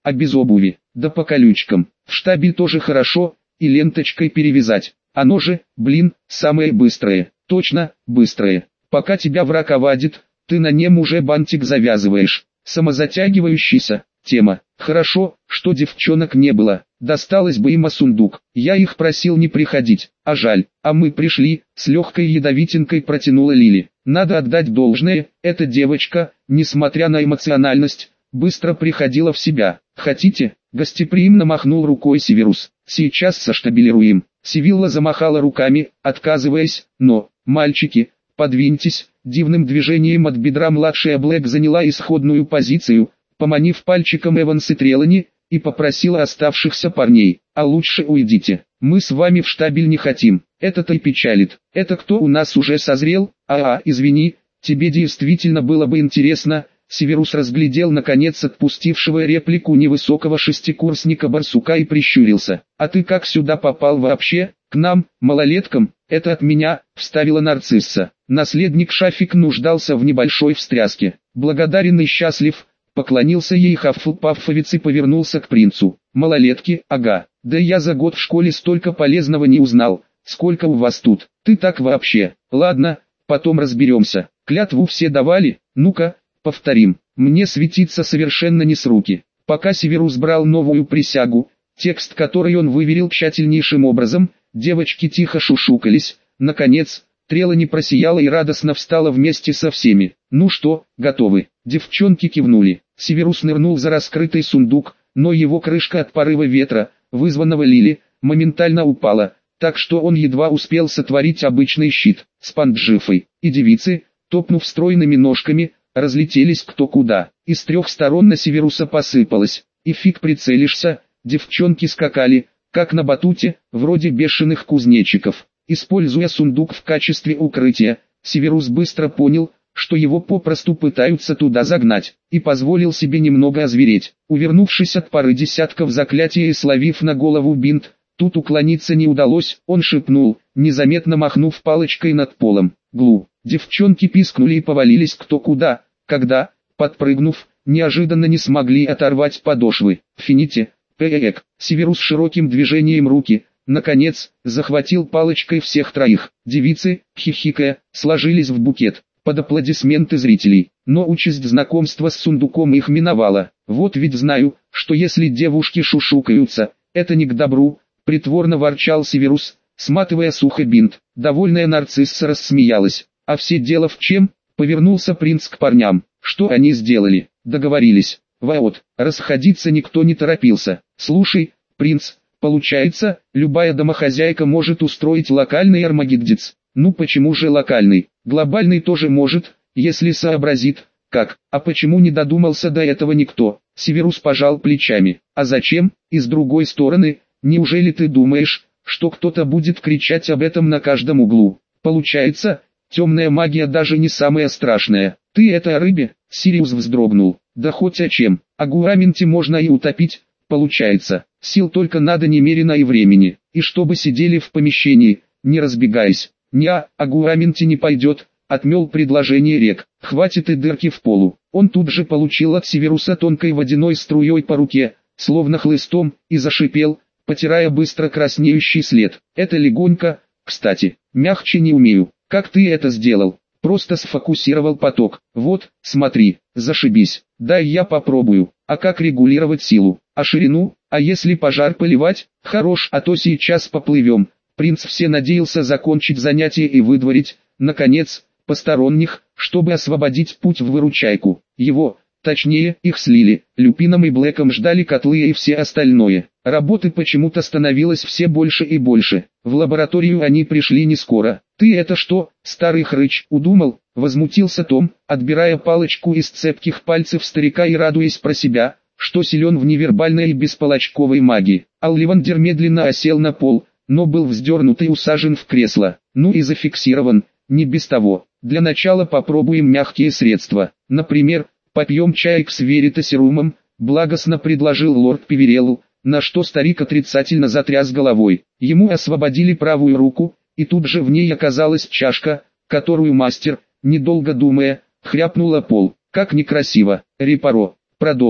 а без обуви, да по колючкам. В штабель тоже хорошо, и ленточкой перевязать. Оно же, блин, самое быстрое. Точно, быстрое. Пока тебя враг овадит, ты на нем уже бантик завязываешь. Самозатягивающаяся тема. Хорошо, что девчонок не было. Досталось бы им сундук. Я их просил не приходить, а жаль. А мы пришли, с легкой ядовитинкой протянула Лили. Надо отдать должное, эта девочка, несмотря на эмоциональность, быстро приходила в себя. Хотите? Гостеприимно махнул рукой Северус. Сейчас соштабелируем. Сивилла замахала руками, отказываясь, но, мальчики, подвиньтесь. Дивным движением от бедра младшая Блэк заняла исходную позицию, поманив пальчиком Эванс и Трелани, и попросила оставшихся парней: а лучше уйдите, мы с вами в штабель не хотим, это-то и печалит. Это кто у нас уже созрел? А, а, извини, тебе действительно было бы интересно. Северус разглядел наконец отпустившего реплику невысокого шестикурсника барсука и прищурился. А ты как сюда попал вообще? К нам, малолеткам? Это от меня, вставила нарцисса. Наследник Шафик нуждался в небольшой встряске. Благодарен и счастлив, поклонился ей Хаффлпаффовец и повернулся к принцу. Малолетки, ага, да я за год в школе столько полезного не узнал, сколько у вас тут. Ты так вообще? Ладно, потом разберемся. Клятву все давали? Ну-ка, повторим. Мне светиться совершенно не с руки. Пока Северус брал новую присягу, текст который он выверил тщательнейшим образом, девочки тихо шушукались. Наконец, Трелани просияла и радостно встала вместе со всеми. Ну что, готовы? Девчонки кивнули. Северус нырнул за раскрытый сундук, но его крышка от порыва ветра, вызванного Лили, моментально упала, так что он едва успел сотворить обычный щит. Спанджифой и девицы, топнув стройными ножками, разлетелись кто куда. Из трех сторон на Северуса посыпалось, и фиг прицелишься. Девчонки скакали, как на батуте, вроде бешеных кузнечиков. Используя сундук в качестве укрытия, Северус быстро понял, что его попросту пытаются туда загнать, и позволил себе немного озвереть. Увернувшись от пары десятков заклятий и словив на голову бинт, тут уклониться не удалось, он шепнул, незаметно махнув палочкой над полом. Глу. Девчонки пискнули и повалились кто куда, когда, подпрыгнув, неожиданно не смогли оторвать подошвы. Фините, пээк. Северус широким движением руки, наконец, захватил палочкой всех троих. Девицы, хихикая, сложились в букет, под аплодисменты зрителей. Но участь знакомства с сундуком их миновала. Вот ведь знаю, что если девушки шушукаются, это не к добру, притворно ворчал Северус, сматывая сухо бинт. Довольная нарцисса рассмеялась. А все дело в чем? Повернулся принц к парням. Что они сделали? Договорились. Вот, расходиться никто не торопился. Слушай, принц, получается, любая домохозяйка может устроить локальный армагеддец. Ну почему же локальный? Глобальный тоже может, если сообразит. Как? А почему не додумался до этого никто? Северус пожал плечами. А зачем? И с другой стороны, неужели ты думаешь, что кто-то будет кричать об этом на каждом углу? Получается, темная магия даже не самая страшная. Ты это о рыбе? Сириус вздрогнул. Да хоть о чем. О гураменте можно и утопить, получается. Сил только надо немерено и времени. И чтобы сидели в помещении, не разбегаясь. Ня, о гураменте не пойдет, отмел предложение Рек. Хватит и дырки в полу. Он тут же получил от Северуса тонкой водяной струей по руке, словно хлыстом, и зашипел, потирая быстро краснеющий след. Это легонько, кстати, мягче не умею. Как ты это сделал? Просто сфокусировал поток. Вот, смотри, зашибись. Дай я попробую. А как регулировать силу? А ширину? А если пожар поливать? Хорош, а то сейчас поплывем. Принц все надеялся закончить занятие и выдворить, наконец, посторонних, чтобы освободить путь в выручайку. Его, точнее, их с Лили, Люпином и Блэком ждали котлы и все остальное. Работы почему-то становилось все больше и больше. В лабораторию они пришли не скоро. «Ты это что, старый хрыч, удумал?» — возмутился Том, отбирая палочку из цепких пальцев старика и радуясь про себя, что силен в невербальной и беспалочковой магии. Алливандер медленно осел на пол, но был вздернут и усажен в кресло. Ну и зафиксирован, не без того. Для начала попробуем мягкие средства. Например, попьем чаек с веритасерумом, благостно предложил лорд Певерелл, на что старик отрицательно затряс головой. Ему освободили правую руку, и тут же в ней оказалась чашка, которую мастер, недолго думая, хряпнула пол. Как некрасиво. Репаро. Продолжим.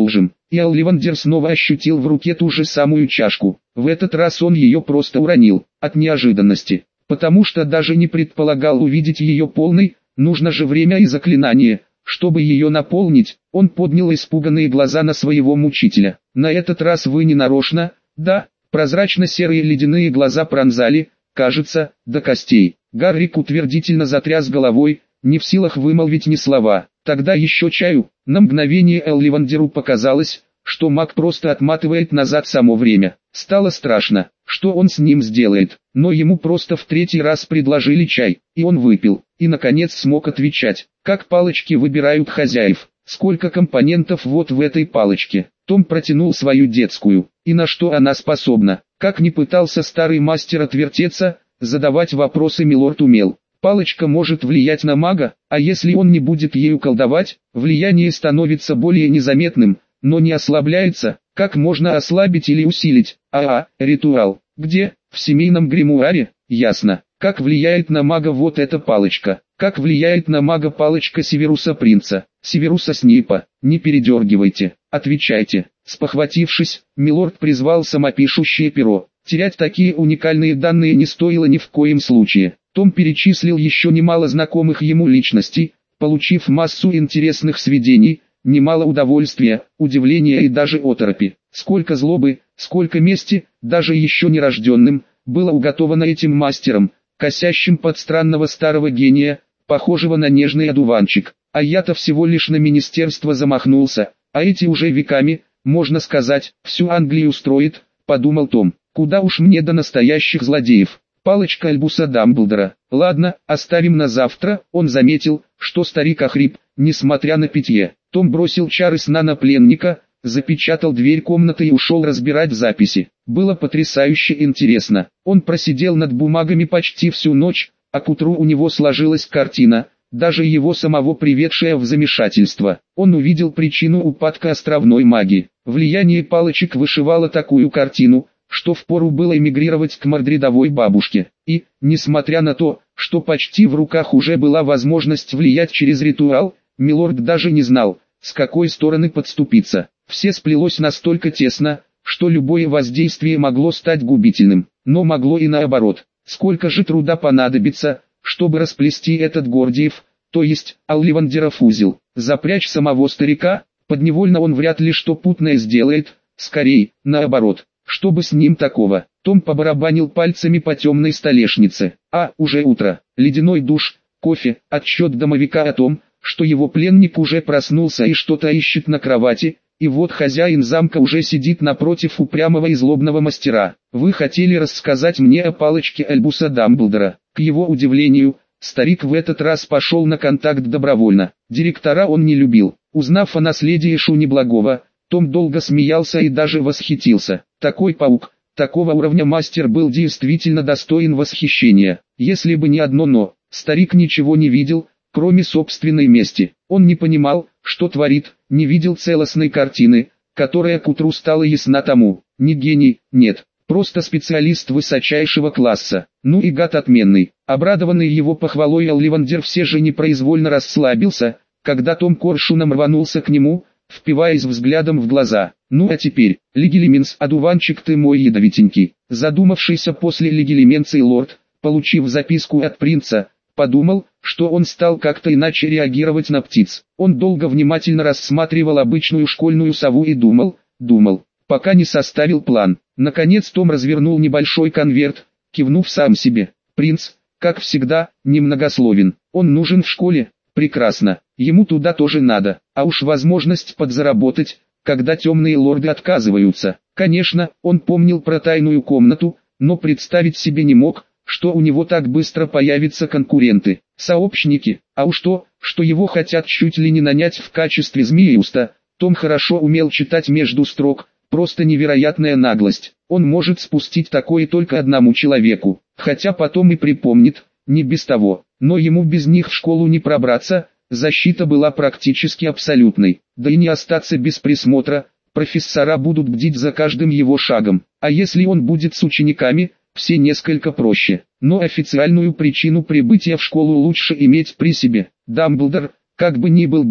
и Олливандер снова ощутил в руке ту же самую чашку. В этот раз он ее просто уронил, от неожиданности, потому что даже не предполагал увидеть ее полной, нужно же время и заклинание, чтобы ее наполнить. Он поднял испуганные глаза на своего мучителя. На этот раз вы не нарочно, да? Прозрачно-серые ледяные глаза пронзали, кажется, до костей. Гаррик утвердительно затряс головой, не в силах вымолвить ни слова. Тогда еще чаю. На мгновение Олливандеру показалось, что маг просто отматывает назад само время. Стало страшно, что он с ним сделает, но ему просто в третий раз предложили чай, и он выпил, и наконец смог отвечать. Как палочки выбирают хозяев, сколько компонентов вот в этой палочке. Том протянул свою детскую, и на что она способна. Как ни пытался старый мастер отвертеться, задавать вопросы милорд умел. Палочка может влиять на мага, а если он не будет ею колдовать, влияние становится более незаметным, но не ослабляется. Как можно ослабить или усилить? А, ритуал. Где? В семейном гримуаре? Ясно. Как влияет на мага вот эта палочка? Как влияет на мага палочка Северуса Принца? Северуса Снейпа? Не передергивайте, отвечайте. Спохватившись, милорд призвал самопишущее перо. Терять такие уникальные данные не стоило ни в коем случае. Том перечислил еще немало знакомых ему личностей, получив массу интересных сведений, немало удовольствия, удивления и даже оторопи. Сколько злобы, сколько мести, даже еще нерожденным, было уготовано этим мастером, косящим под странного старого гения, похожего на нежный одуванчик. А я-то всего лишь на министерство замахнулся, а эти уже веками, можно сказать, всю Англию строит, подумал Том. Куда уж мне до настоящих злодеев. Палочка Альбуса Дамблдора. Ладно, оставим на завтра. Он заметил, что старик охрип, несмотря на питье. Том бросил чары сна на пленника, запечатал дверь комнаты и ушел разбирать записи. Было потрясающе интересно. Он просидел над бумагами почти всю ночь, а к утру у него сложилась картина, даже его самого приведшая в замешательство. Он увидел причину упадка островной магии. Влияние палочек вышивало такую картину, что впору было эмигрировать к мордридовой бабушке. И, несмотря на то, что почти в руках уже была возможность влиять через ритуал, милорд даже не знал, с какой стороны подступиться. Все сплелось настолько тесно, что любое воздействие могло стать губительным, но могло и наоборот. Сколько же труда понадобится, чтобы расплести этот Гордиев, то есть Олливандеров узел, запрячь самого старика, подневольно он вряд ли что путное сделает, скорее, наоборот. Что бы с ним такого? Том побарабанил пальцами по темной столешнице. А, уже утро. Ледяной душ, кофе, отчет домовика о том, что его пленник уже проснулся и что-то ищет на кровати, и вот хозяин замка уже сидит напротив упрямого и злобного мастера. Вы хотели рассказать мне о палочке Альбуса Дамблдора. К его удивлению, старик в этот раз пошел на контакт добровольно. Директора он не любил. Узнав о наследии Шуни Благого, Том долго смеялся и даже восхитился. Такой паук, такого уровня мастер был действительно достоин восхищения. Если бы не одно «но», старик ничего не видел, кроме собственной мести. Он не понимал, что творит, не видел целостной картины, которая к утру стала ясна тому. Не гений, нет, просто специалист высочайшего класса. Ну и гад отменный. Обрадованный его похвалой Олливандер все же непроизвольно расслабился, когда Том коршуном рванулся к нему, впиваясь взглядом в глаза. Ну а теперь, Легилименс, одуванчик ты мой ядовитенький. Задумавшийся после легилименции лорд, получив записку от принца, подумал, что он стал как-то иначе реагировать на птиц. Он долго внимательно рассматривал обычную школьную сову и думал, думал, пока не составил план. Наконец Том развернул небольшой конверт, кивнув сам себе. Принц, как всегда, немногословен. Он нужен в школе. Прекрасно, ему туда тоже надо, а уж возможность подзаработать, когда темные лорды отказываются. Конечно, он помнил про тайную комнату, но представить себе не мог, что у него так быстро появятся конкуренты, сообщники, а уж то, что его хотят чуть ли не нанять в качестве Змеиуста. Том хорошо умел читать между строк, просто невероятная наглость. Он может спустить такое только одному человеку, хотя потом и припомнит, не без того. Но ему без них в школу не пробраться, защита была практически абсолютной, да и не остаться без присмотра, профессора будут бдить за каждым его шагом, а если он будет с учениками, все несколько проще. Но официальную причину прибытия в школу лучше иметь при себе. Дамблдор, как бы ни был болен,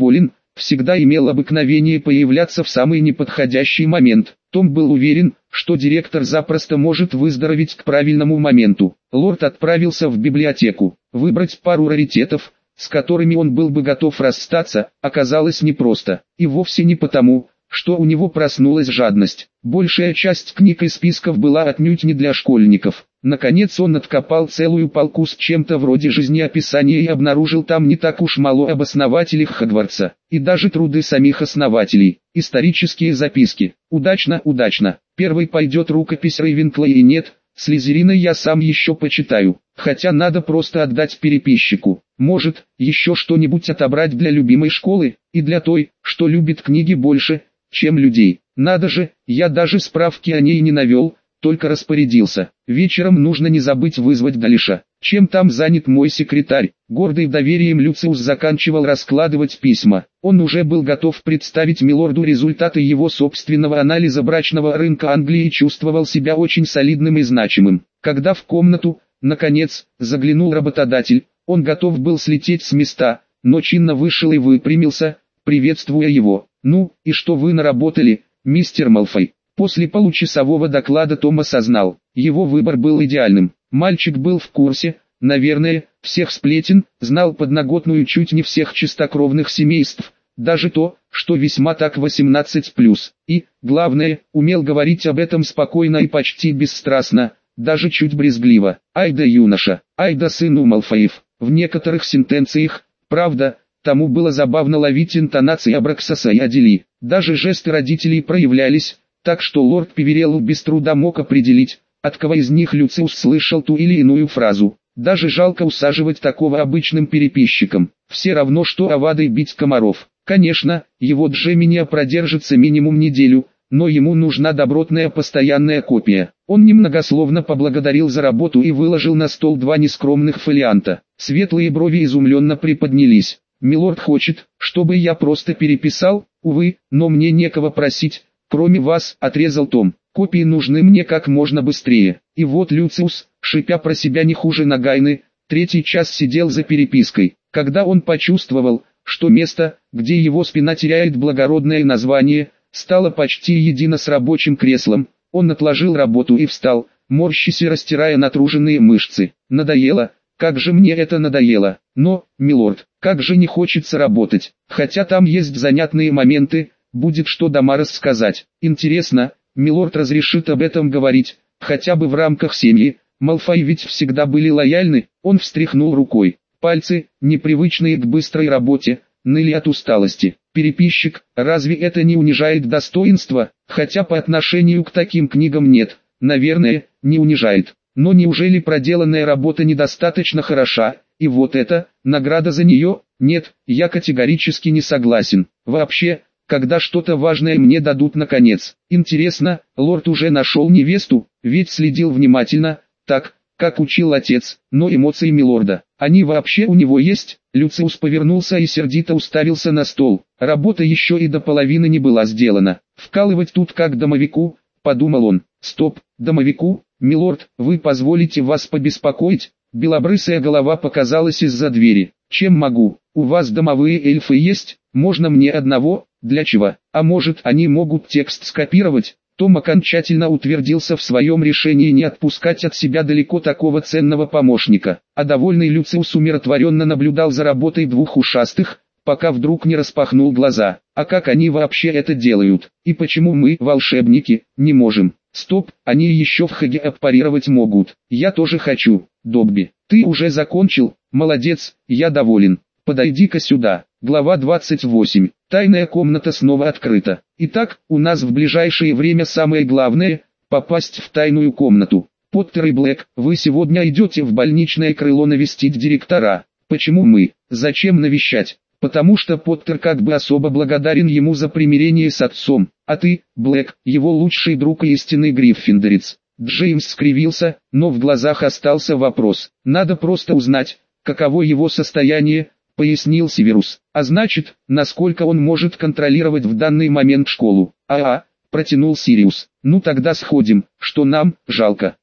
всегда имел обыкновение появляться в самый неподходящий момент. Том был уверен, что директор запросто может выздороветь к правильному моменту. Лорд отправился в библиотеку. Выбрать пару раритетов, с которыми он был бы готов расстаться, оказалось непросто. И вовсе не потому, что у него проснулась жадность. Большая часть книг и списков была отнюдь не для школьников. Наконец он откопал целую полку с чем-то вроде жизнеописания и обнаружил там не так уж мало об основателях Хогвартса, и даже труды самих основателей, исторические записки. Удачно, удачно. Первый пойдет рукопись Рейвенкла и нет, Слизерина я сам еще почитаю, хотя надо просто отдать переписчику. Может, еще что-нибудь отобрать для любимой школы, и для той, что любит книги больше, чем людей. Надо же, я даже справки о ней не навел, только распорядился. Вечером нужно не забыть вызвать Далиша. Чем там занят мой секретарь? Гордый доверием Люциус заканчивал раскладывать письма. Он уже был готов представить милорду результаты его собственного анализа брачного рынка Англии и чувствовал себя очень солидным и значимым. Когда в комнату, наконец, заглянул работодатель, он готов был слететь с места, но чинно вышел и выпрямился, приветствуя его. «Ну, и что вы наработали, мистер Малфой?» После получасового доклада Том осознал, его выбор был идеальным. Мальчик был в курсе, наверное, всех сплетен, знал подноготную чуть не всех чистокровных семейств, даже то, что весьма так восемнадцать плюс, и, главное, умел говорить об этом спокойно и почти бесстрастно, даже чуть брезгливо. Ай да юноша, ай да сын у Малфоев. В некоторых сентенциях, правда, тому было забавно ловить интонации Абраксаса и Адели, даже жесты родителей проявлялись, так что лорд Певерелл без труда мог определить, от кого из них Люциус слышал ту или иную фразу. Даже жалко усаживать такого обычным переписчиком, все равно что овадой бить комаров. Конечно, его Джеминия продержится минимум неделю, но ему нужна добротная постоянная копия. Он немногословно поблагодарил за работу и выложил на стол два нескромных фолианта. Светлые брови изумленно приподнялись. «Милорд хочет, чтобы я просто переписал? Увы, но мне некого просить. Кроме вас», — отрезал Том, — «копии нужны мне как можно быстрее». И вот Люциус, шипя про себя не хуже Нагайны, третий час сидел за перепиской. Когда он почувствовал, что место, где его спина теряет благородное название, стало почти едино с рабочим креслом, он отложил работу и встал, морщась и растирая натруженные мышцы. «Надоело, как же мне это надоело, но, милорд, как же не хочется работать, хотя там есть занятные моменты, будет что дома рассказать. Интересно, милорд разрешит об этом говорить, хотя бы в рамках семьи, Малфой ведь всегда были лояльны». Он встряхнул рукой. Пальцы, непривычные к быстрой работе, ныли от усталости. Переписчик, разве это не унижает достоинства? Хотя по отношению к таким книгам нет, наверное, не унижает. Но неужели проделанная работа недостаточно хороша, и вот это, награда за нее? Нет, я категорически не согласен. Вообще, когда что-то важное мне дадут наконец. Интересно, лорд уже нашел невесту, ведь следил внимательно, так, как учил отец, но эмоции милорда, они вообще у него есть? Люциус повернулся и сердито уставился на стол. Работа еще и до половины не была сделана. Вкалывать тут как домовику, подумал он. Стоп, домовику? Милорд, вы позволите вас побеспокоить? Белобрысая голова показалась из-за двери. Чем могу? У вас домовые эльфы есть? Можно мне одного? Для чего? А может, они могут текст скопировать? Том окончательно утвердился в своем решении не отпускать от себя далеко такого ценного помощника. А довольный Люциус умиротворенно наблюдал за работой двух ушастых, пока вдруг не распахнул глаза. А как они вообще это делают? И почему мы, волшебники, не можем? Стоп, они еще в Хаге аппарировать могут. Я тоже хочу. Добби, ты уже закончил? Молодец, я доволен. Подойди-ка сюда. Глава двадцать восемь. Тайная комната снова открыта. Итак, у нас в ближайшее время самое главное – попасть в тайную комнату. Поттер и Блэк, вы сегодня идете в больничное крыло навестить директора. Почему мы? Зачем навещать? Потому что Поттер как бы особо благодарен ему за примирение с отцом. А ты, Блэк, его лучший друг и истинный гриффиндорец. Джеймс скривился, но в глазах остался вопрос. Надо просто узнать, каково его состояние, пояснил Северус. А значит, насколько он может контролировать в данный момент школу. А-а, протянул Сириус. Ну тогда сходим, что нам, жалко.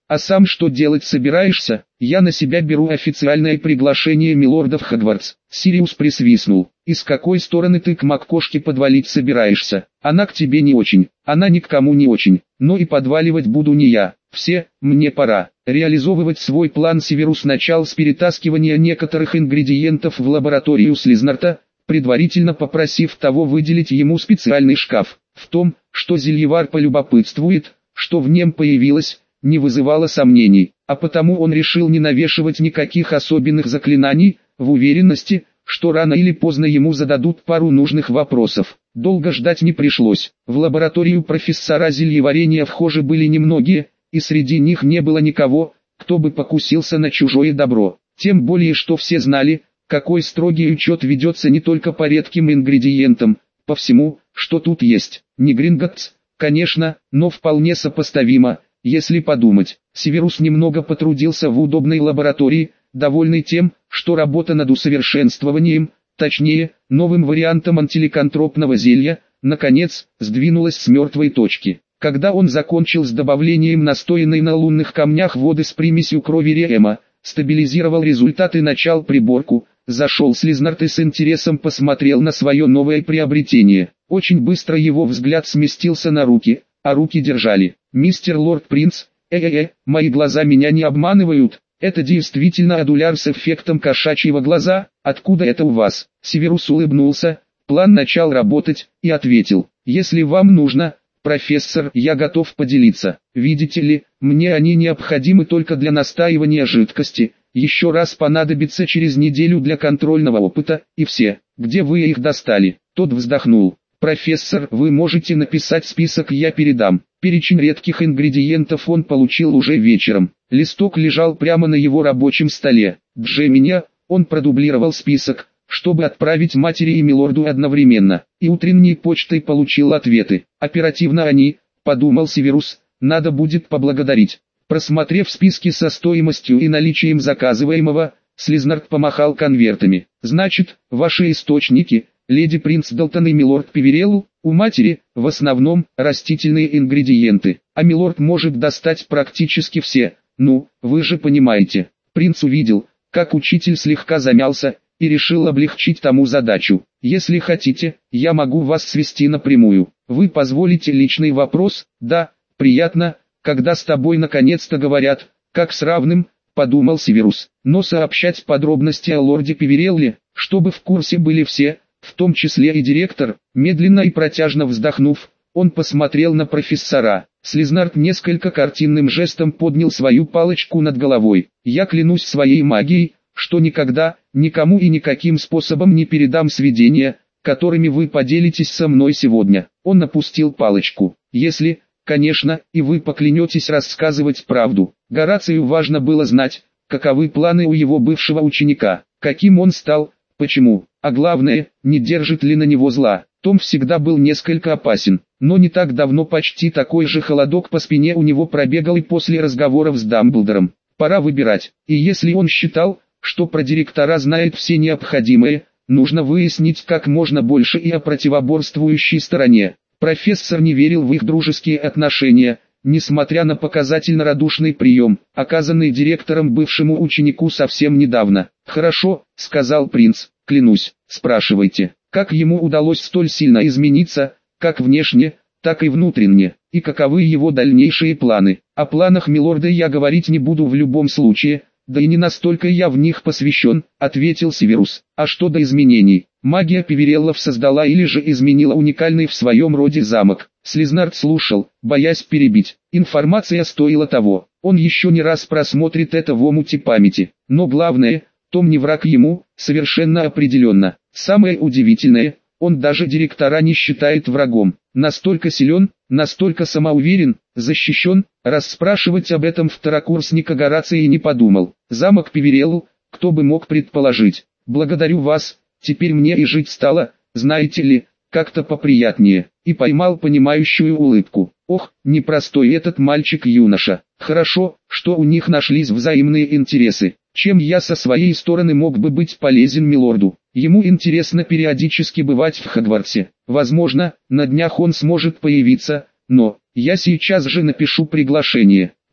А сам что делать собираешься? Я на себя беру официальное приглашение милорда в Хогвартс. Сириус присвистнул. И с какой стороны ты к МакКошке подвалить собираешься? Она к тебе не очень, она ни к кому не очень, но и подваливать буду не я. Все, мне пора. Реализовывать свой план Северус начал с перетаскивания некоторых ингредиентов в лабораторию Слизнарта, предварительно попросив того выделить ему специальный шкаф. В том, что зельевар полюбопытствует, что в нем появилось, не вызывало сомнений, а потому он решил не навешивать никаких особенных заклинаний, в уверенности, что рано или поздно ему зададут пару нужных вопросов. Долго ждать не пришлось. В лабораторию профессора зельеварения вхожи были немногие, и среди них не было никого, кто бы покусился на чужое добро. Тем более, что все знали, какой строгий учет ведется не только по редким ингредиентам, по всему, что тут есть. Не Гринготts, конечно, но вполне сопоставимо, если подумать. Северус немного потрудился в удобной лаборатории, довольный тем, что работа над усовершенствованием, точнее, новым вариантом антиликантропного зелья, наконец, сдвинулась с мертвой точки. Когда он закончил с добавлением настоянной на лунных камнях воды с примесью крови Реэма, стабилизировал результат и начал приборку, зашел Слизнарт и с интересом посмотрел на свое новое приобретение. Очень быстро его взгляд сместился на руки, а руки держали. «Мистер Лорд Принц, э-э-э, мои глаза меня не обманывают, это действительно адуляр с эффектом кошачьего глаза, откуда это у вас?» Северус улыбнулся, план начал работать, и ответил: «Если вам нужно, профессор, я готов поделиться. Видите ли, мне они необходимы только для настаивания жидкости, еще раз понадобится через неделю для контрольного опыта, и все. Где вы их достали?» Тот вздохнул. «Профессор, вы можете написать список, я передам». Перечень редких ингредиентов он получил уже вечером. Листок лежал прямо на его рабочем столе. Джеминя, он продублировал список, чтобы отправить матери и милорду одновременно, и утренней почтой получил ответы. Оперативно они, подумал Северус, надо будет поблагодарить. Просмотрев списки со стоимостью и наличием заказываемого, Слизнарт помахал конвертами. «Значит, ваши источники, леди Принц Далтон и милорд Певерелл, у матери, в основном, растительные ингредиенты, а милорд может достать практически все, ну, вы же понимаете». Принц увидел, как учитель слегка замялся, и решил облегчить тому задачу. «Если хотите, я могу вас свести напрямую. Вы позволите личный вопрос?» «Да, приятно, когда с тобой наконец-то говорят, как с равным», — подумал Северус. Но сообщать подробности о лорде Певерелле, чтобы в курсе были все, в том числе и директор, медленно и протяжно вздохнув, он посмотрел на профессора. Слизнарт несколько картинным жестом поднял свою палочку над головой. «Я клянусь своей магией, что никогда, никому и никаким способом не передам сведения, которыми вы поделитесь со мной сегодня». Он опустил палочку. «Если, конечно, и вы поклянетесь рассказывать правду». Горацию важно было знать, каковы планы у его бывшего ученика, каким он стал, почему, а главное, не держит ли на него зла. Том всегда был несколько опасен, но не так давно почти такой же холодок по спине у него пробегал и после разговоров с Дамблдором. Пора выбирать, и если он считал, что про директора знает все необходимое, нужно выяснить как можно больше и о противоборствующей стороне. Профессор не верил в их дружеские отношения, несмотря на показательно радушный прием, оказанный директором бывшему ученику совсем недавно. «Хорошо», — сказал принц, — «клянусь, спрашивайте, как ему удалось столь сильно измениться, как внешне, так и внутренне, и каковы его дальнейшие планы». «О планах милорда я говорить не буду в любом случае, да и не настолько я в них посвящен», — ответил Северус. «А что до изменений? Магия Певереллов создала или же изменила уникальный в своем роде замок». Слизнарт слушал, боясь перебить. Информация стоила того. Он еще не раз просмотрит это в омуте памяти. Но главное, Том не враг ему, совершенно определенно. Самое удивительное, он даже директора не считает врагом. Настолько силен, настолько самоуверен, защищен, расспрашивать об этом второкурсника Гораций не подумал. Замок Певерелл, кто бы мог предположить. «Благодарю вас, теперь мне и жить стало, знаете ли, как-то поприятнее», и поймал понимающую улыбку. «Ох, непростой этот мальчик-юноша. Хорошо, что у них нашлись взаимные интересы. Чем я со своей стороны мог бы быть полезен милорду? Ему интересно периодически бывать в Хогвартсе. Возможно, на днях он сможет появиться, но я сейчас же напишу приглашение.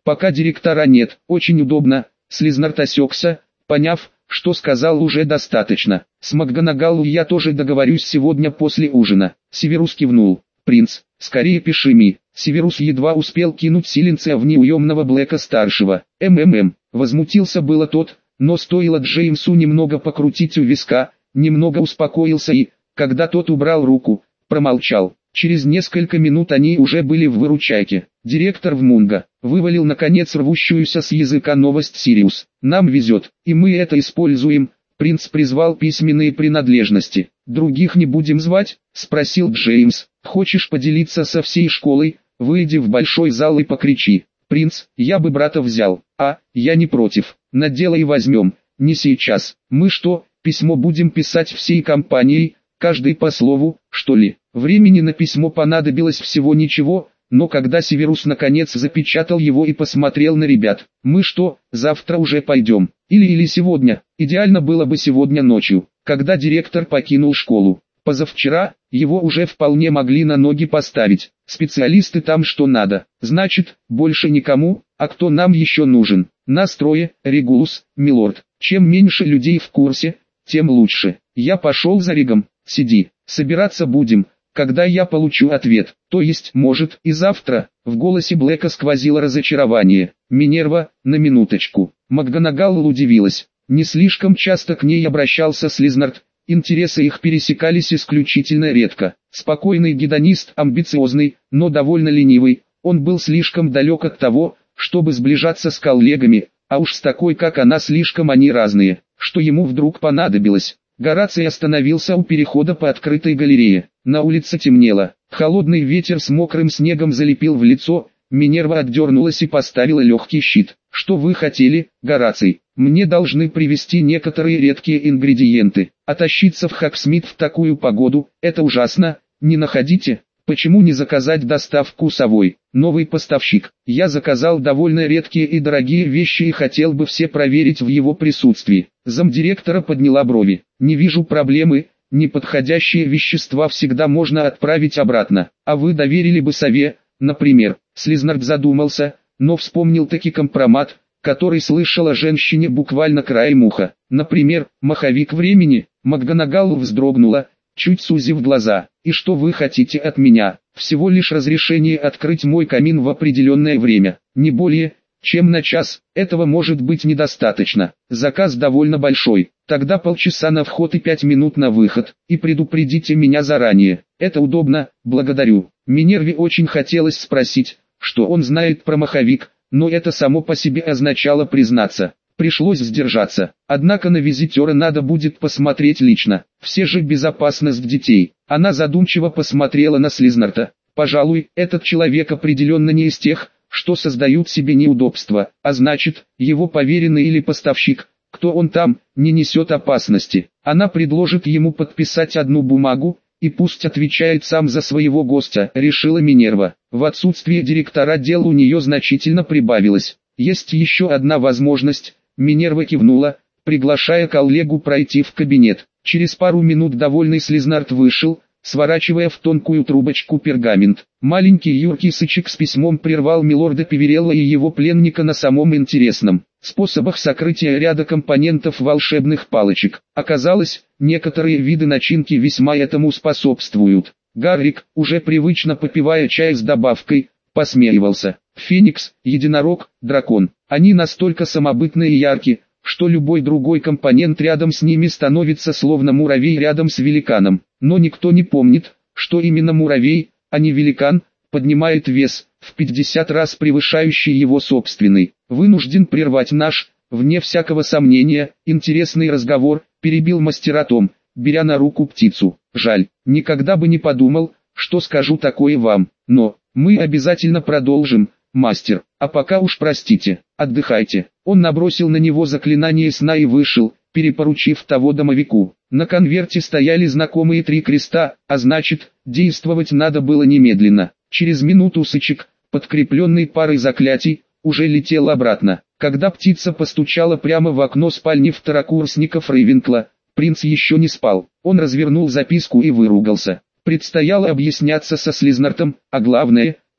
Пока директора нет, очень удобно. Слизнард осекся, поняв, что сказал уже достаточно. С МакГонагалл я тоже договорюсь сегодня после ужина. Северус кивнул. Принц, скорее пиши ми. Северус едва успел кинуть силенция в неуемного Блэка-старшего. МММ, возмутился было тот, но стоило Джеймсу немного покрутить у виска, немного успокоился и, когда тот убрал руку, промолчал. Через несколько минут они уже были в выручайке. Директор Вмунга вывалил наконец рвущуюся с языка новость Сириус. Нам везет, и мы это используем. Принц призвал письменные принадлежности. Других не будем звать? Спросил Джеймс. Хочешь поделиться со всей школой? Выйди в большой зал и покричи. Принц, я бы брата взял. А, я не против. На дело и возьмем. Не сейчас. Мы что, письмо будем писать всей компанией? Каждый по слову, что ли? Времени на письмо понадобилось всего ничего, но когда Северус наконец запечатал его и посмотрел на ребят, мы что, завтра уже пойдем? Или или сегодня? Идеально было бы сегодня ночью, когда директор покинул школу. Позавчера, его уже вполне могли на ноги поставить. Специалисты там что надо. Значит, больше никому, а кто нам еще нужен? Нас трое, Регулус, милорд. Чем меньше людей в курсе, тем лучше. Я пошел за Ригом. Сиди, собираться будем, когда я получу ответ, то есть, может, и завтра. В голосе Блэка сквозило разочарование. Минерва, на минуточку. МакГонагалл удивилась. Не слишком часто к ней обращался Слизнард, интересы их пересекались исключительно редко. Спокойный гедонист, амбициозный, но довольно ленивый, он был слишком далек от того, чтобы сближаться с коллегами, а уж с такой как она слишком они разные, что ему вдруг понадобилось. Гораций остановился у перехода по открытой галерее. На улице темнело. Холодный ветер с мокрым снегом залепил в лицо. Минерва отдернулась и поставила легкий щит. «Что вы хотели, Гораций? Мне должны привезти некоторые редкие ингредиенты. А тащиться в Хаксмит в такую погоду – это ужасно, не находите? Почему не заказать доставку совой? Новый поставщик. Я заказал довольно редкие и дорогие вещи и хотел бы все проверить в его присутствии». Замдиректора подняла брови. «Не вижу проблемы, неподходящие вещества всегда можно отправить обратно. А вы доверили бы сове, например?» Слизнард задумался, но вспомнил таки компромат, который слышал о женщине буквально краем уха. Например, маховик времени. МакГонагалл вздрогнула, чуть сузив глаза. «И что вы хотите от меня? Всего лишь разрешение открыть мой камин в определенное время, не более, чем на час. Этого может быть недостаточно. Заказ довольно большой. Тогда полчаса на вход и пять минут на выход. И предупредите меня заранее. Это удобно, благодарю». Минерве очень хотелось спросить, что он знает про маховик, но это само по себе означало признаться. Пришлось сдержаться. Однако на визитера надо будет посмотреть лично. Все же безопасность детей. Она задумчиво посмотрела на Слизнарда. Пожалуй, этот человек определенно не из тех, что создают себе неудобства, а значит, его поверенный или поставщик, кто он там, не несет опасности. Она предложит ему подписать одну бумагу, и пусть отвечает сам за своего гостя, решила Минерва. В отсутствие директора дел у нее значительно прибавилось. Есть еще одна возможность. Минерва кивнула, приглашая коллегу пройти в кабинет. Через пару минут довольный Слизнард вышел, сворачивая в тонкую трубочку пергамент. Маленький юркий сычек с письмом прервал милорда Певерелла и его пленника на самом интересном способах сокрытия ряда компонентов волшебных палочек. Оказалось, некоторые виды начинки весьма этому способствуют. Гаррик, уже привычно попивая чай с добавкой, посмеивался. Феникс, единорог, дракон. Они настолько самобытны и ярки, что любой другой компонент рядом с ними становится словно муравей рядом с великаном. Но никто не помнит, что именно муравей, а не великан, поднимает вес, в пятьдесят раз превышающий его собственный. Вынужден прервать наш, вне всякого сомнения, интересный разговор, перебил мастера Том, беря на руку птицу. Жаль, никогда бы не подумал, что скажу такое вам, но мы обязательно продолжим, мастер, а пока уж простите, отдыхайте. Он набросил на него заклинание сна и вышел, перепоручив того домовику. На конверте стояли знакомые три креста, а значит, действовать надо было немедленно. Через минуту сычек, подкрепленный парой заклятий, уже летел обратно. Когда птица постучала прямо в окно спальни второкурсников Рейвенкла, принц еще не спал. Он развернул записку и выругался. Предстояло объясняться со Слизнартом, а главное,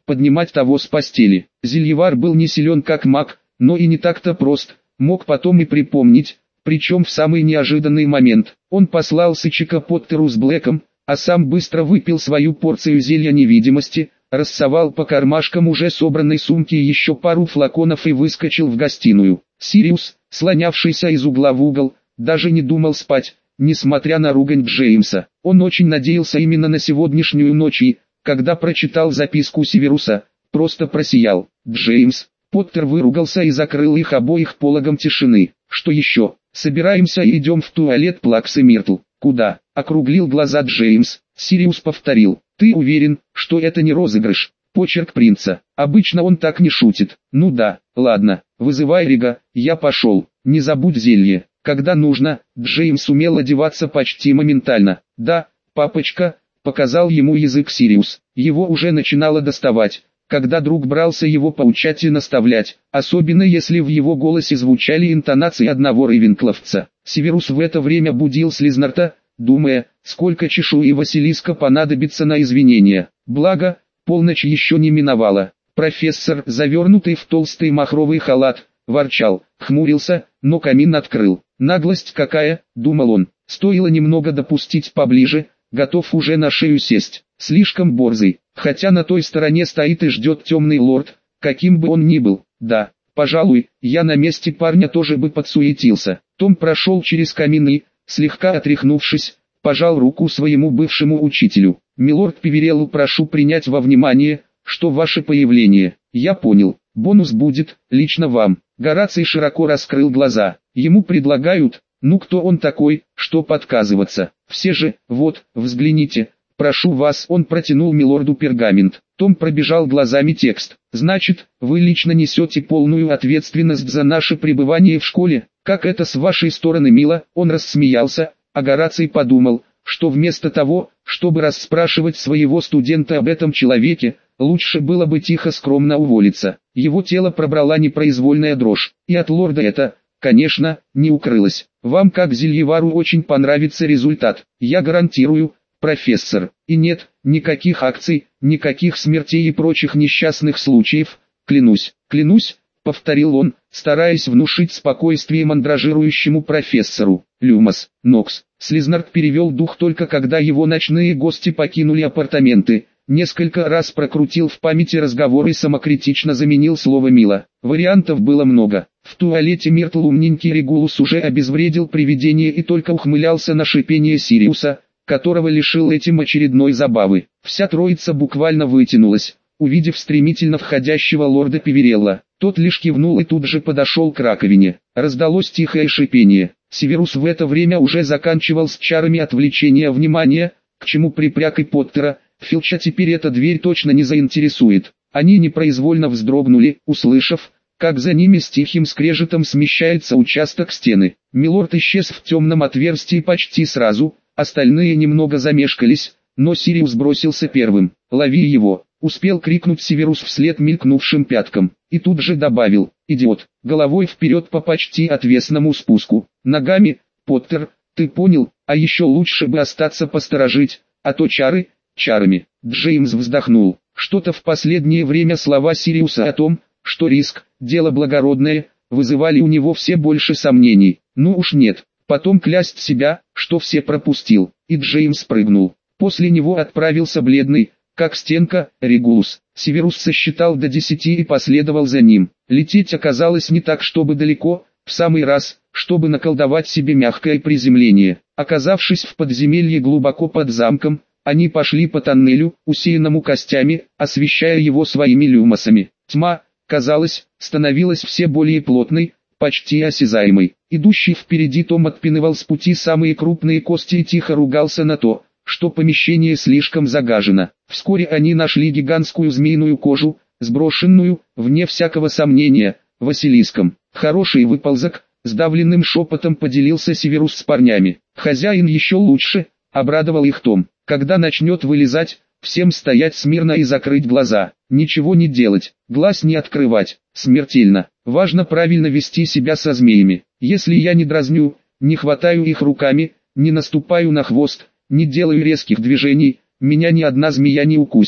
поднимать того с постели. Зельевар был не силен как маг, но и не так-то прост, мог потом и припомнить, причем в самый неожиданный момент. Он послал сыщика Поттеру с Блэком, а сам быстро выпил свою порцию зелья невидимости, рассовал по кармашкам уже собранной сумки еще пару флаконов и выскочил в гостиную. Сириус, слонявшийся из угла в угол, даже не думал спать, несмотря на ругань Джеймса. Он очень надеялся именно на сегодняшнюю ночь и, когда прочитал записку Северуса, просто просиял. Джеймс, Поттер выругался и закрыл их обоих пологом тишины. Что еще? Собираемся и идем в туалет Плаксы Миртл. Куда? Округлил глаза Джеймс. Сириус повторил. Ты уверен, что это не розыгрыш? Почерк принца. Обычно он так не шутит. Ну да, ладно, вызывай Рига, я пошел. Не забудь зелье. Когда нужно, Джеймс умел одеваться почти моментально. Да, папочка, показал ему язык Сириус. Его уже начинало доставать, когда друг брался его поучать и наставлять, особенно если в его голосе звучали интонации одного рейвенкловца. Северус в это время будил Слизнарта, думая, сколько чешуи Василиска понадобится на извинения. Благо, полночь еще не миновала. Профессор, завернутый в толстый махровый халат, ворчал, хмурился, но камин открыл. Наглость какая, думал он, стоило немного допустить поближе, готов уже на шею сесть. Слишком борзый, хотя на той стороне стоит и ждет темный лорд, каким бы он ни был. Да, пожалуй, я на месте парня тоже бы подсуетился. Том прошел через камин и, слегка отряхнувшись, пожал руку своему бывшему учителю. «Милорд Певереллу, прошу принять во внимание, что ваше появление, я понял, бонус будет, лично вам». Гораций широко раскрыл глаза. Ему предлагают, ну кто он такой, что подказываться. Все же, вот, взгляните. «Прошу вас», он протянул милорду пергамент. Том пробежал глазами текст. «Значит, вы лично несете полную ответственность за наше пребывание в школе? Как это с вашей стороны мило?» Он рассмеялся, а Гораций подумал, что вместо того, чтобы расспрашивать своего студента об этом человеке, лучше было бы тихо скромно уволиться. Его тело пробрала непроизвольная дрожь, и от лорда это, конечно, не укрылось. «Вам как Зельевару очень понравится результат, я гарантирую, профессор. И нет, никаких акций, никаких смертей и прочих несчастных случаев, клянусь, клянусь», повторил он, стараясь внушить спокойствие мандражирующему профессору. «Люмос, Нокс». Слизнард перевел дух только когда его ночные гости покинули апартаменты, несколько раз прокрутил в памяти разговор и самокритично заменил слово «мило». Вариантов было много. В туалете Миртл умненький Регулус уже обезвредил привидение и только ухмылялся на шипение Сириуса, которого лишил этим очередной забавы. Вся троица буквально вытянулась, увидев стремительно входящего лорда Певерелла. Тот лишь кивнул и тут же подошел к раковине. Раздалось тихое шипение. Северус в это время уже заканчивал с чарами отвлечения внимания, к чему припряг и Поттера. Филча теперь эта дверь точно не заинтересует. Они непроизвольно вздрогнули, услышав, как за ними с тихим скрежетом смещается участок стены. Милорд исчез в темном отверстии почти сразу. Остальные немного замешкались, но Сириус бросился первым. «Лови его!» — успел крикнуть Северус вслед мелькнувшим пяткам. И тут же добавил: «Идиот!» головой вперед по почти отвесному спуску. Ногами: «Поттер, ты понял, а еще лучше бы остаться посторожить, а то чары, чарами». Джеймс вздохнул. Что-то в последнее время слова Сириуса о том, что риск — дело благородное, вызывали у него все больше сомнений. Ну уж нет. Потом клясть себя, что все пропустил, и Джеймс прыгнул. После него отправился бледный, как стенка, Регулус. Северус сосчитал до десяти и последовал за ним. Лететь оказалось не так чтобы далеко, в самый раз, чтобы наколдовать себе мягкое приземление. Оказавшись в подземелье глубоко под замком, они пошли по тоннелю, усеянному костями, освещая его своими люмосами. Тьма, казалось, становилась все более плотной, почти осязаемой. Идущий впереди Том отпинывал с пути самые крупные кости и тихо ругался на то, что помещение слишком загажено. Вскоре они нашли гигантскую змеиную кожу, сброшенную, вне всякого сомнения, Василиском. «Хороший выползок», — сдавленным шепотом поделился Северус с парнями. «Хозяин еще лучше», — обрадовал их Том. «Когда начнет вылезать, всем стоять смирно и закрыть глаза, ничего не делать, глаз не открывать, смертельно. Важно правильно вести себя со змеями. Если я не дразню, не хватаю их руками, не наступаю на хвост, не делаю резких движений, меня ни одна змея не укусит.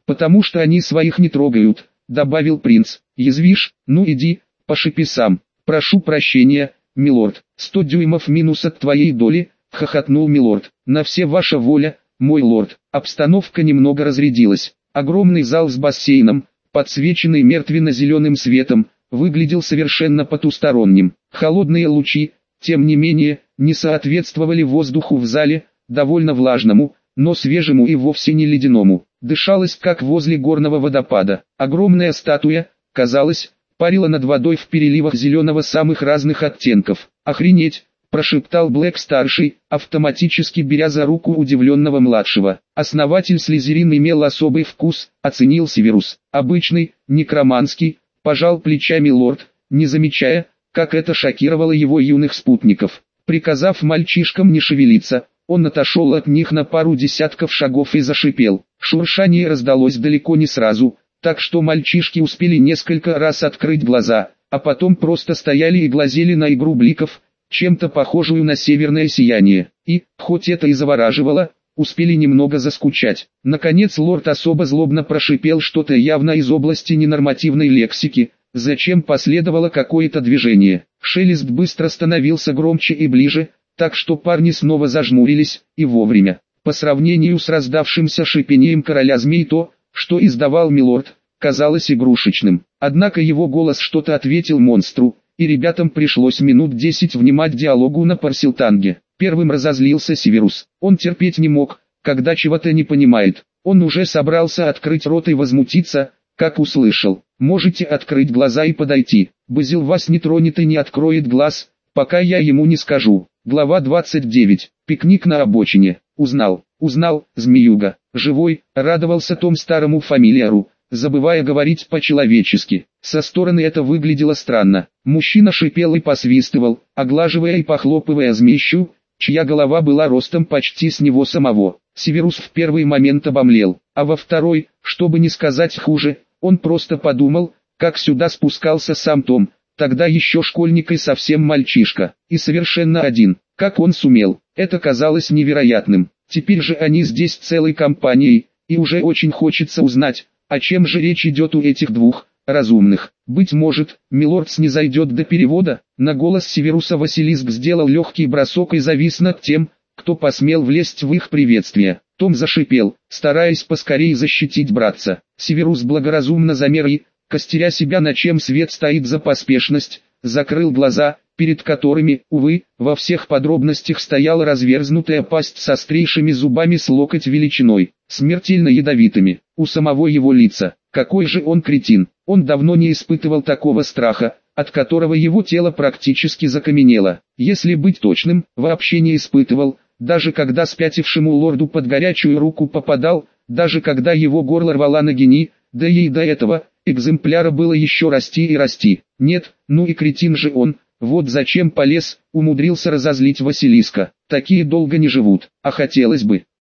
потому что они своих не трогают, добавил принц. Язвишь? Ну иди, пошипи сам. Прошу прощения, милорд. Сто дюймов минус от твоей доли, хохотнул милорд. На все ваша воля, мой лорд. Обстановка немного разрядилась. Огромный зал с бассейном, подсвеченный мертвенно-зеленым светом, выглядел совершенно потусторонним. Холодные лучи, тем не менее, не соответствовали воздуху в зале, довольно влажному, но свежему и вовсе не ледяному. Дышалось как возле горного водопада. Огромная статуя, казалось, парила над водой в переливах зеленого самых разных оттенков. «Охренеть!» – прошептал Блэк-старший, автоматически беря за руку удивленного младшего. Основатель Слизерин имел особый вкус, оценил Северус. Обычный, некроманский, пожал плечами лорд, не замечая, как это шокировало его юных спутников. Приказав мальчишкам не шевелиться, он отошел от них на пару десятков шагов и зашипел. Шуршание раздалось далеко не сразу, так что мальчишки успели несколько раз открыть глаза, а потом просто стояли и глазели на игру бликов, чем-то похожую на северное сияние. И, хоть это и завораживало, успели немного заскучать. Наконец лорд особо злобно прошипел что-то явно из области ненормативной лексики, зачем последовало какое-то движение. Шелест быстро становился громче и ближе, так что парни снова зажмурились, и вовремя. По сравнению с раздавшимся шипением короля змей то, что издавал милорд, казалось игрушечным. Однако его голос что-то ответил монстру, и ребятам пришлось минут десять внимать диалогу на парсилтанге. Первым разозлился Северус. Он терпеть не мог, когда чего-то не понимает. Он уже собрался открыть рот и возмутиться, как услышал: «Можете открыть глаза и подойти. Базил вас не тронет и не откроет глаз, пока я ему не скажу». Глава двадцать девять. Пикник на обочине. Узнал, узнал, змеюга. Живой, радовался Том старому фамильяру, забывая говорить по-человечески. Со стороны это выглядело странно. Мужчина шипел и посвистывал, оглаживая и похлопывая змейщу, чья голова была ростом почти с него самого. Северус в первый момент обомлел, а во второй, чтобы не сказать хуже, он просто подумал, как сюда спускался сам Том, тогда еще школьник и совсем мальчишка, и совершенно один. Как он сумел, это казалось невероятным. Теперь же они здесь целой компанией, и уже очень хочется узнать, о чем же речь идет у этих двух разумных. Быть может, милорд снизойдет до перевода. На голос Северуса Василиск сделал легкий бросок и завис над тем, кто посмел влезть в их приветствие. Том зашипел, стараясь поскорее защитить братца. Северус благоразумно замер и, костеря себя, на чем свет стоит за поспешность, закрыл глаза, перед которыми, увы, во всех подробностях стояла разверзнутая пасть с острейшими зубами с локоть величиной, смертельно ядовитыми. У самого его лица, какой же он кретин, он давно не испытывал такого страха, от которого его тело практически закаменело. Если быть точным, вообще не испытывал, даже когда спятившему лорду под горячую руку попадал, даже когда его горло рвало на гени, да ей до этого экземпляра было еще расти и расти. Нет, ну и кретин же он, вот зачем полез, умудрился разозлить Василиска. Такие долго не живут, а хотелось бы.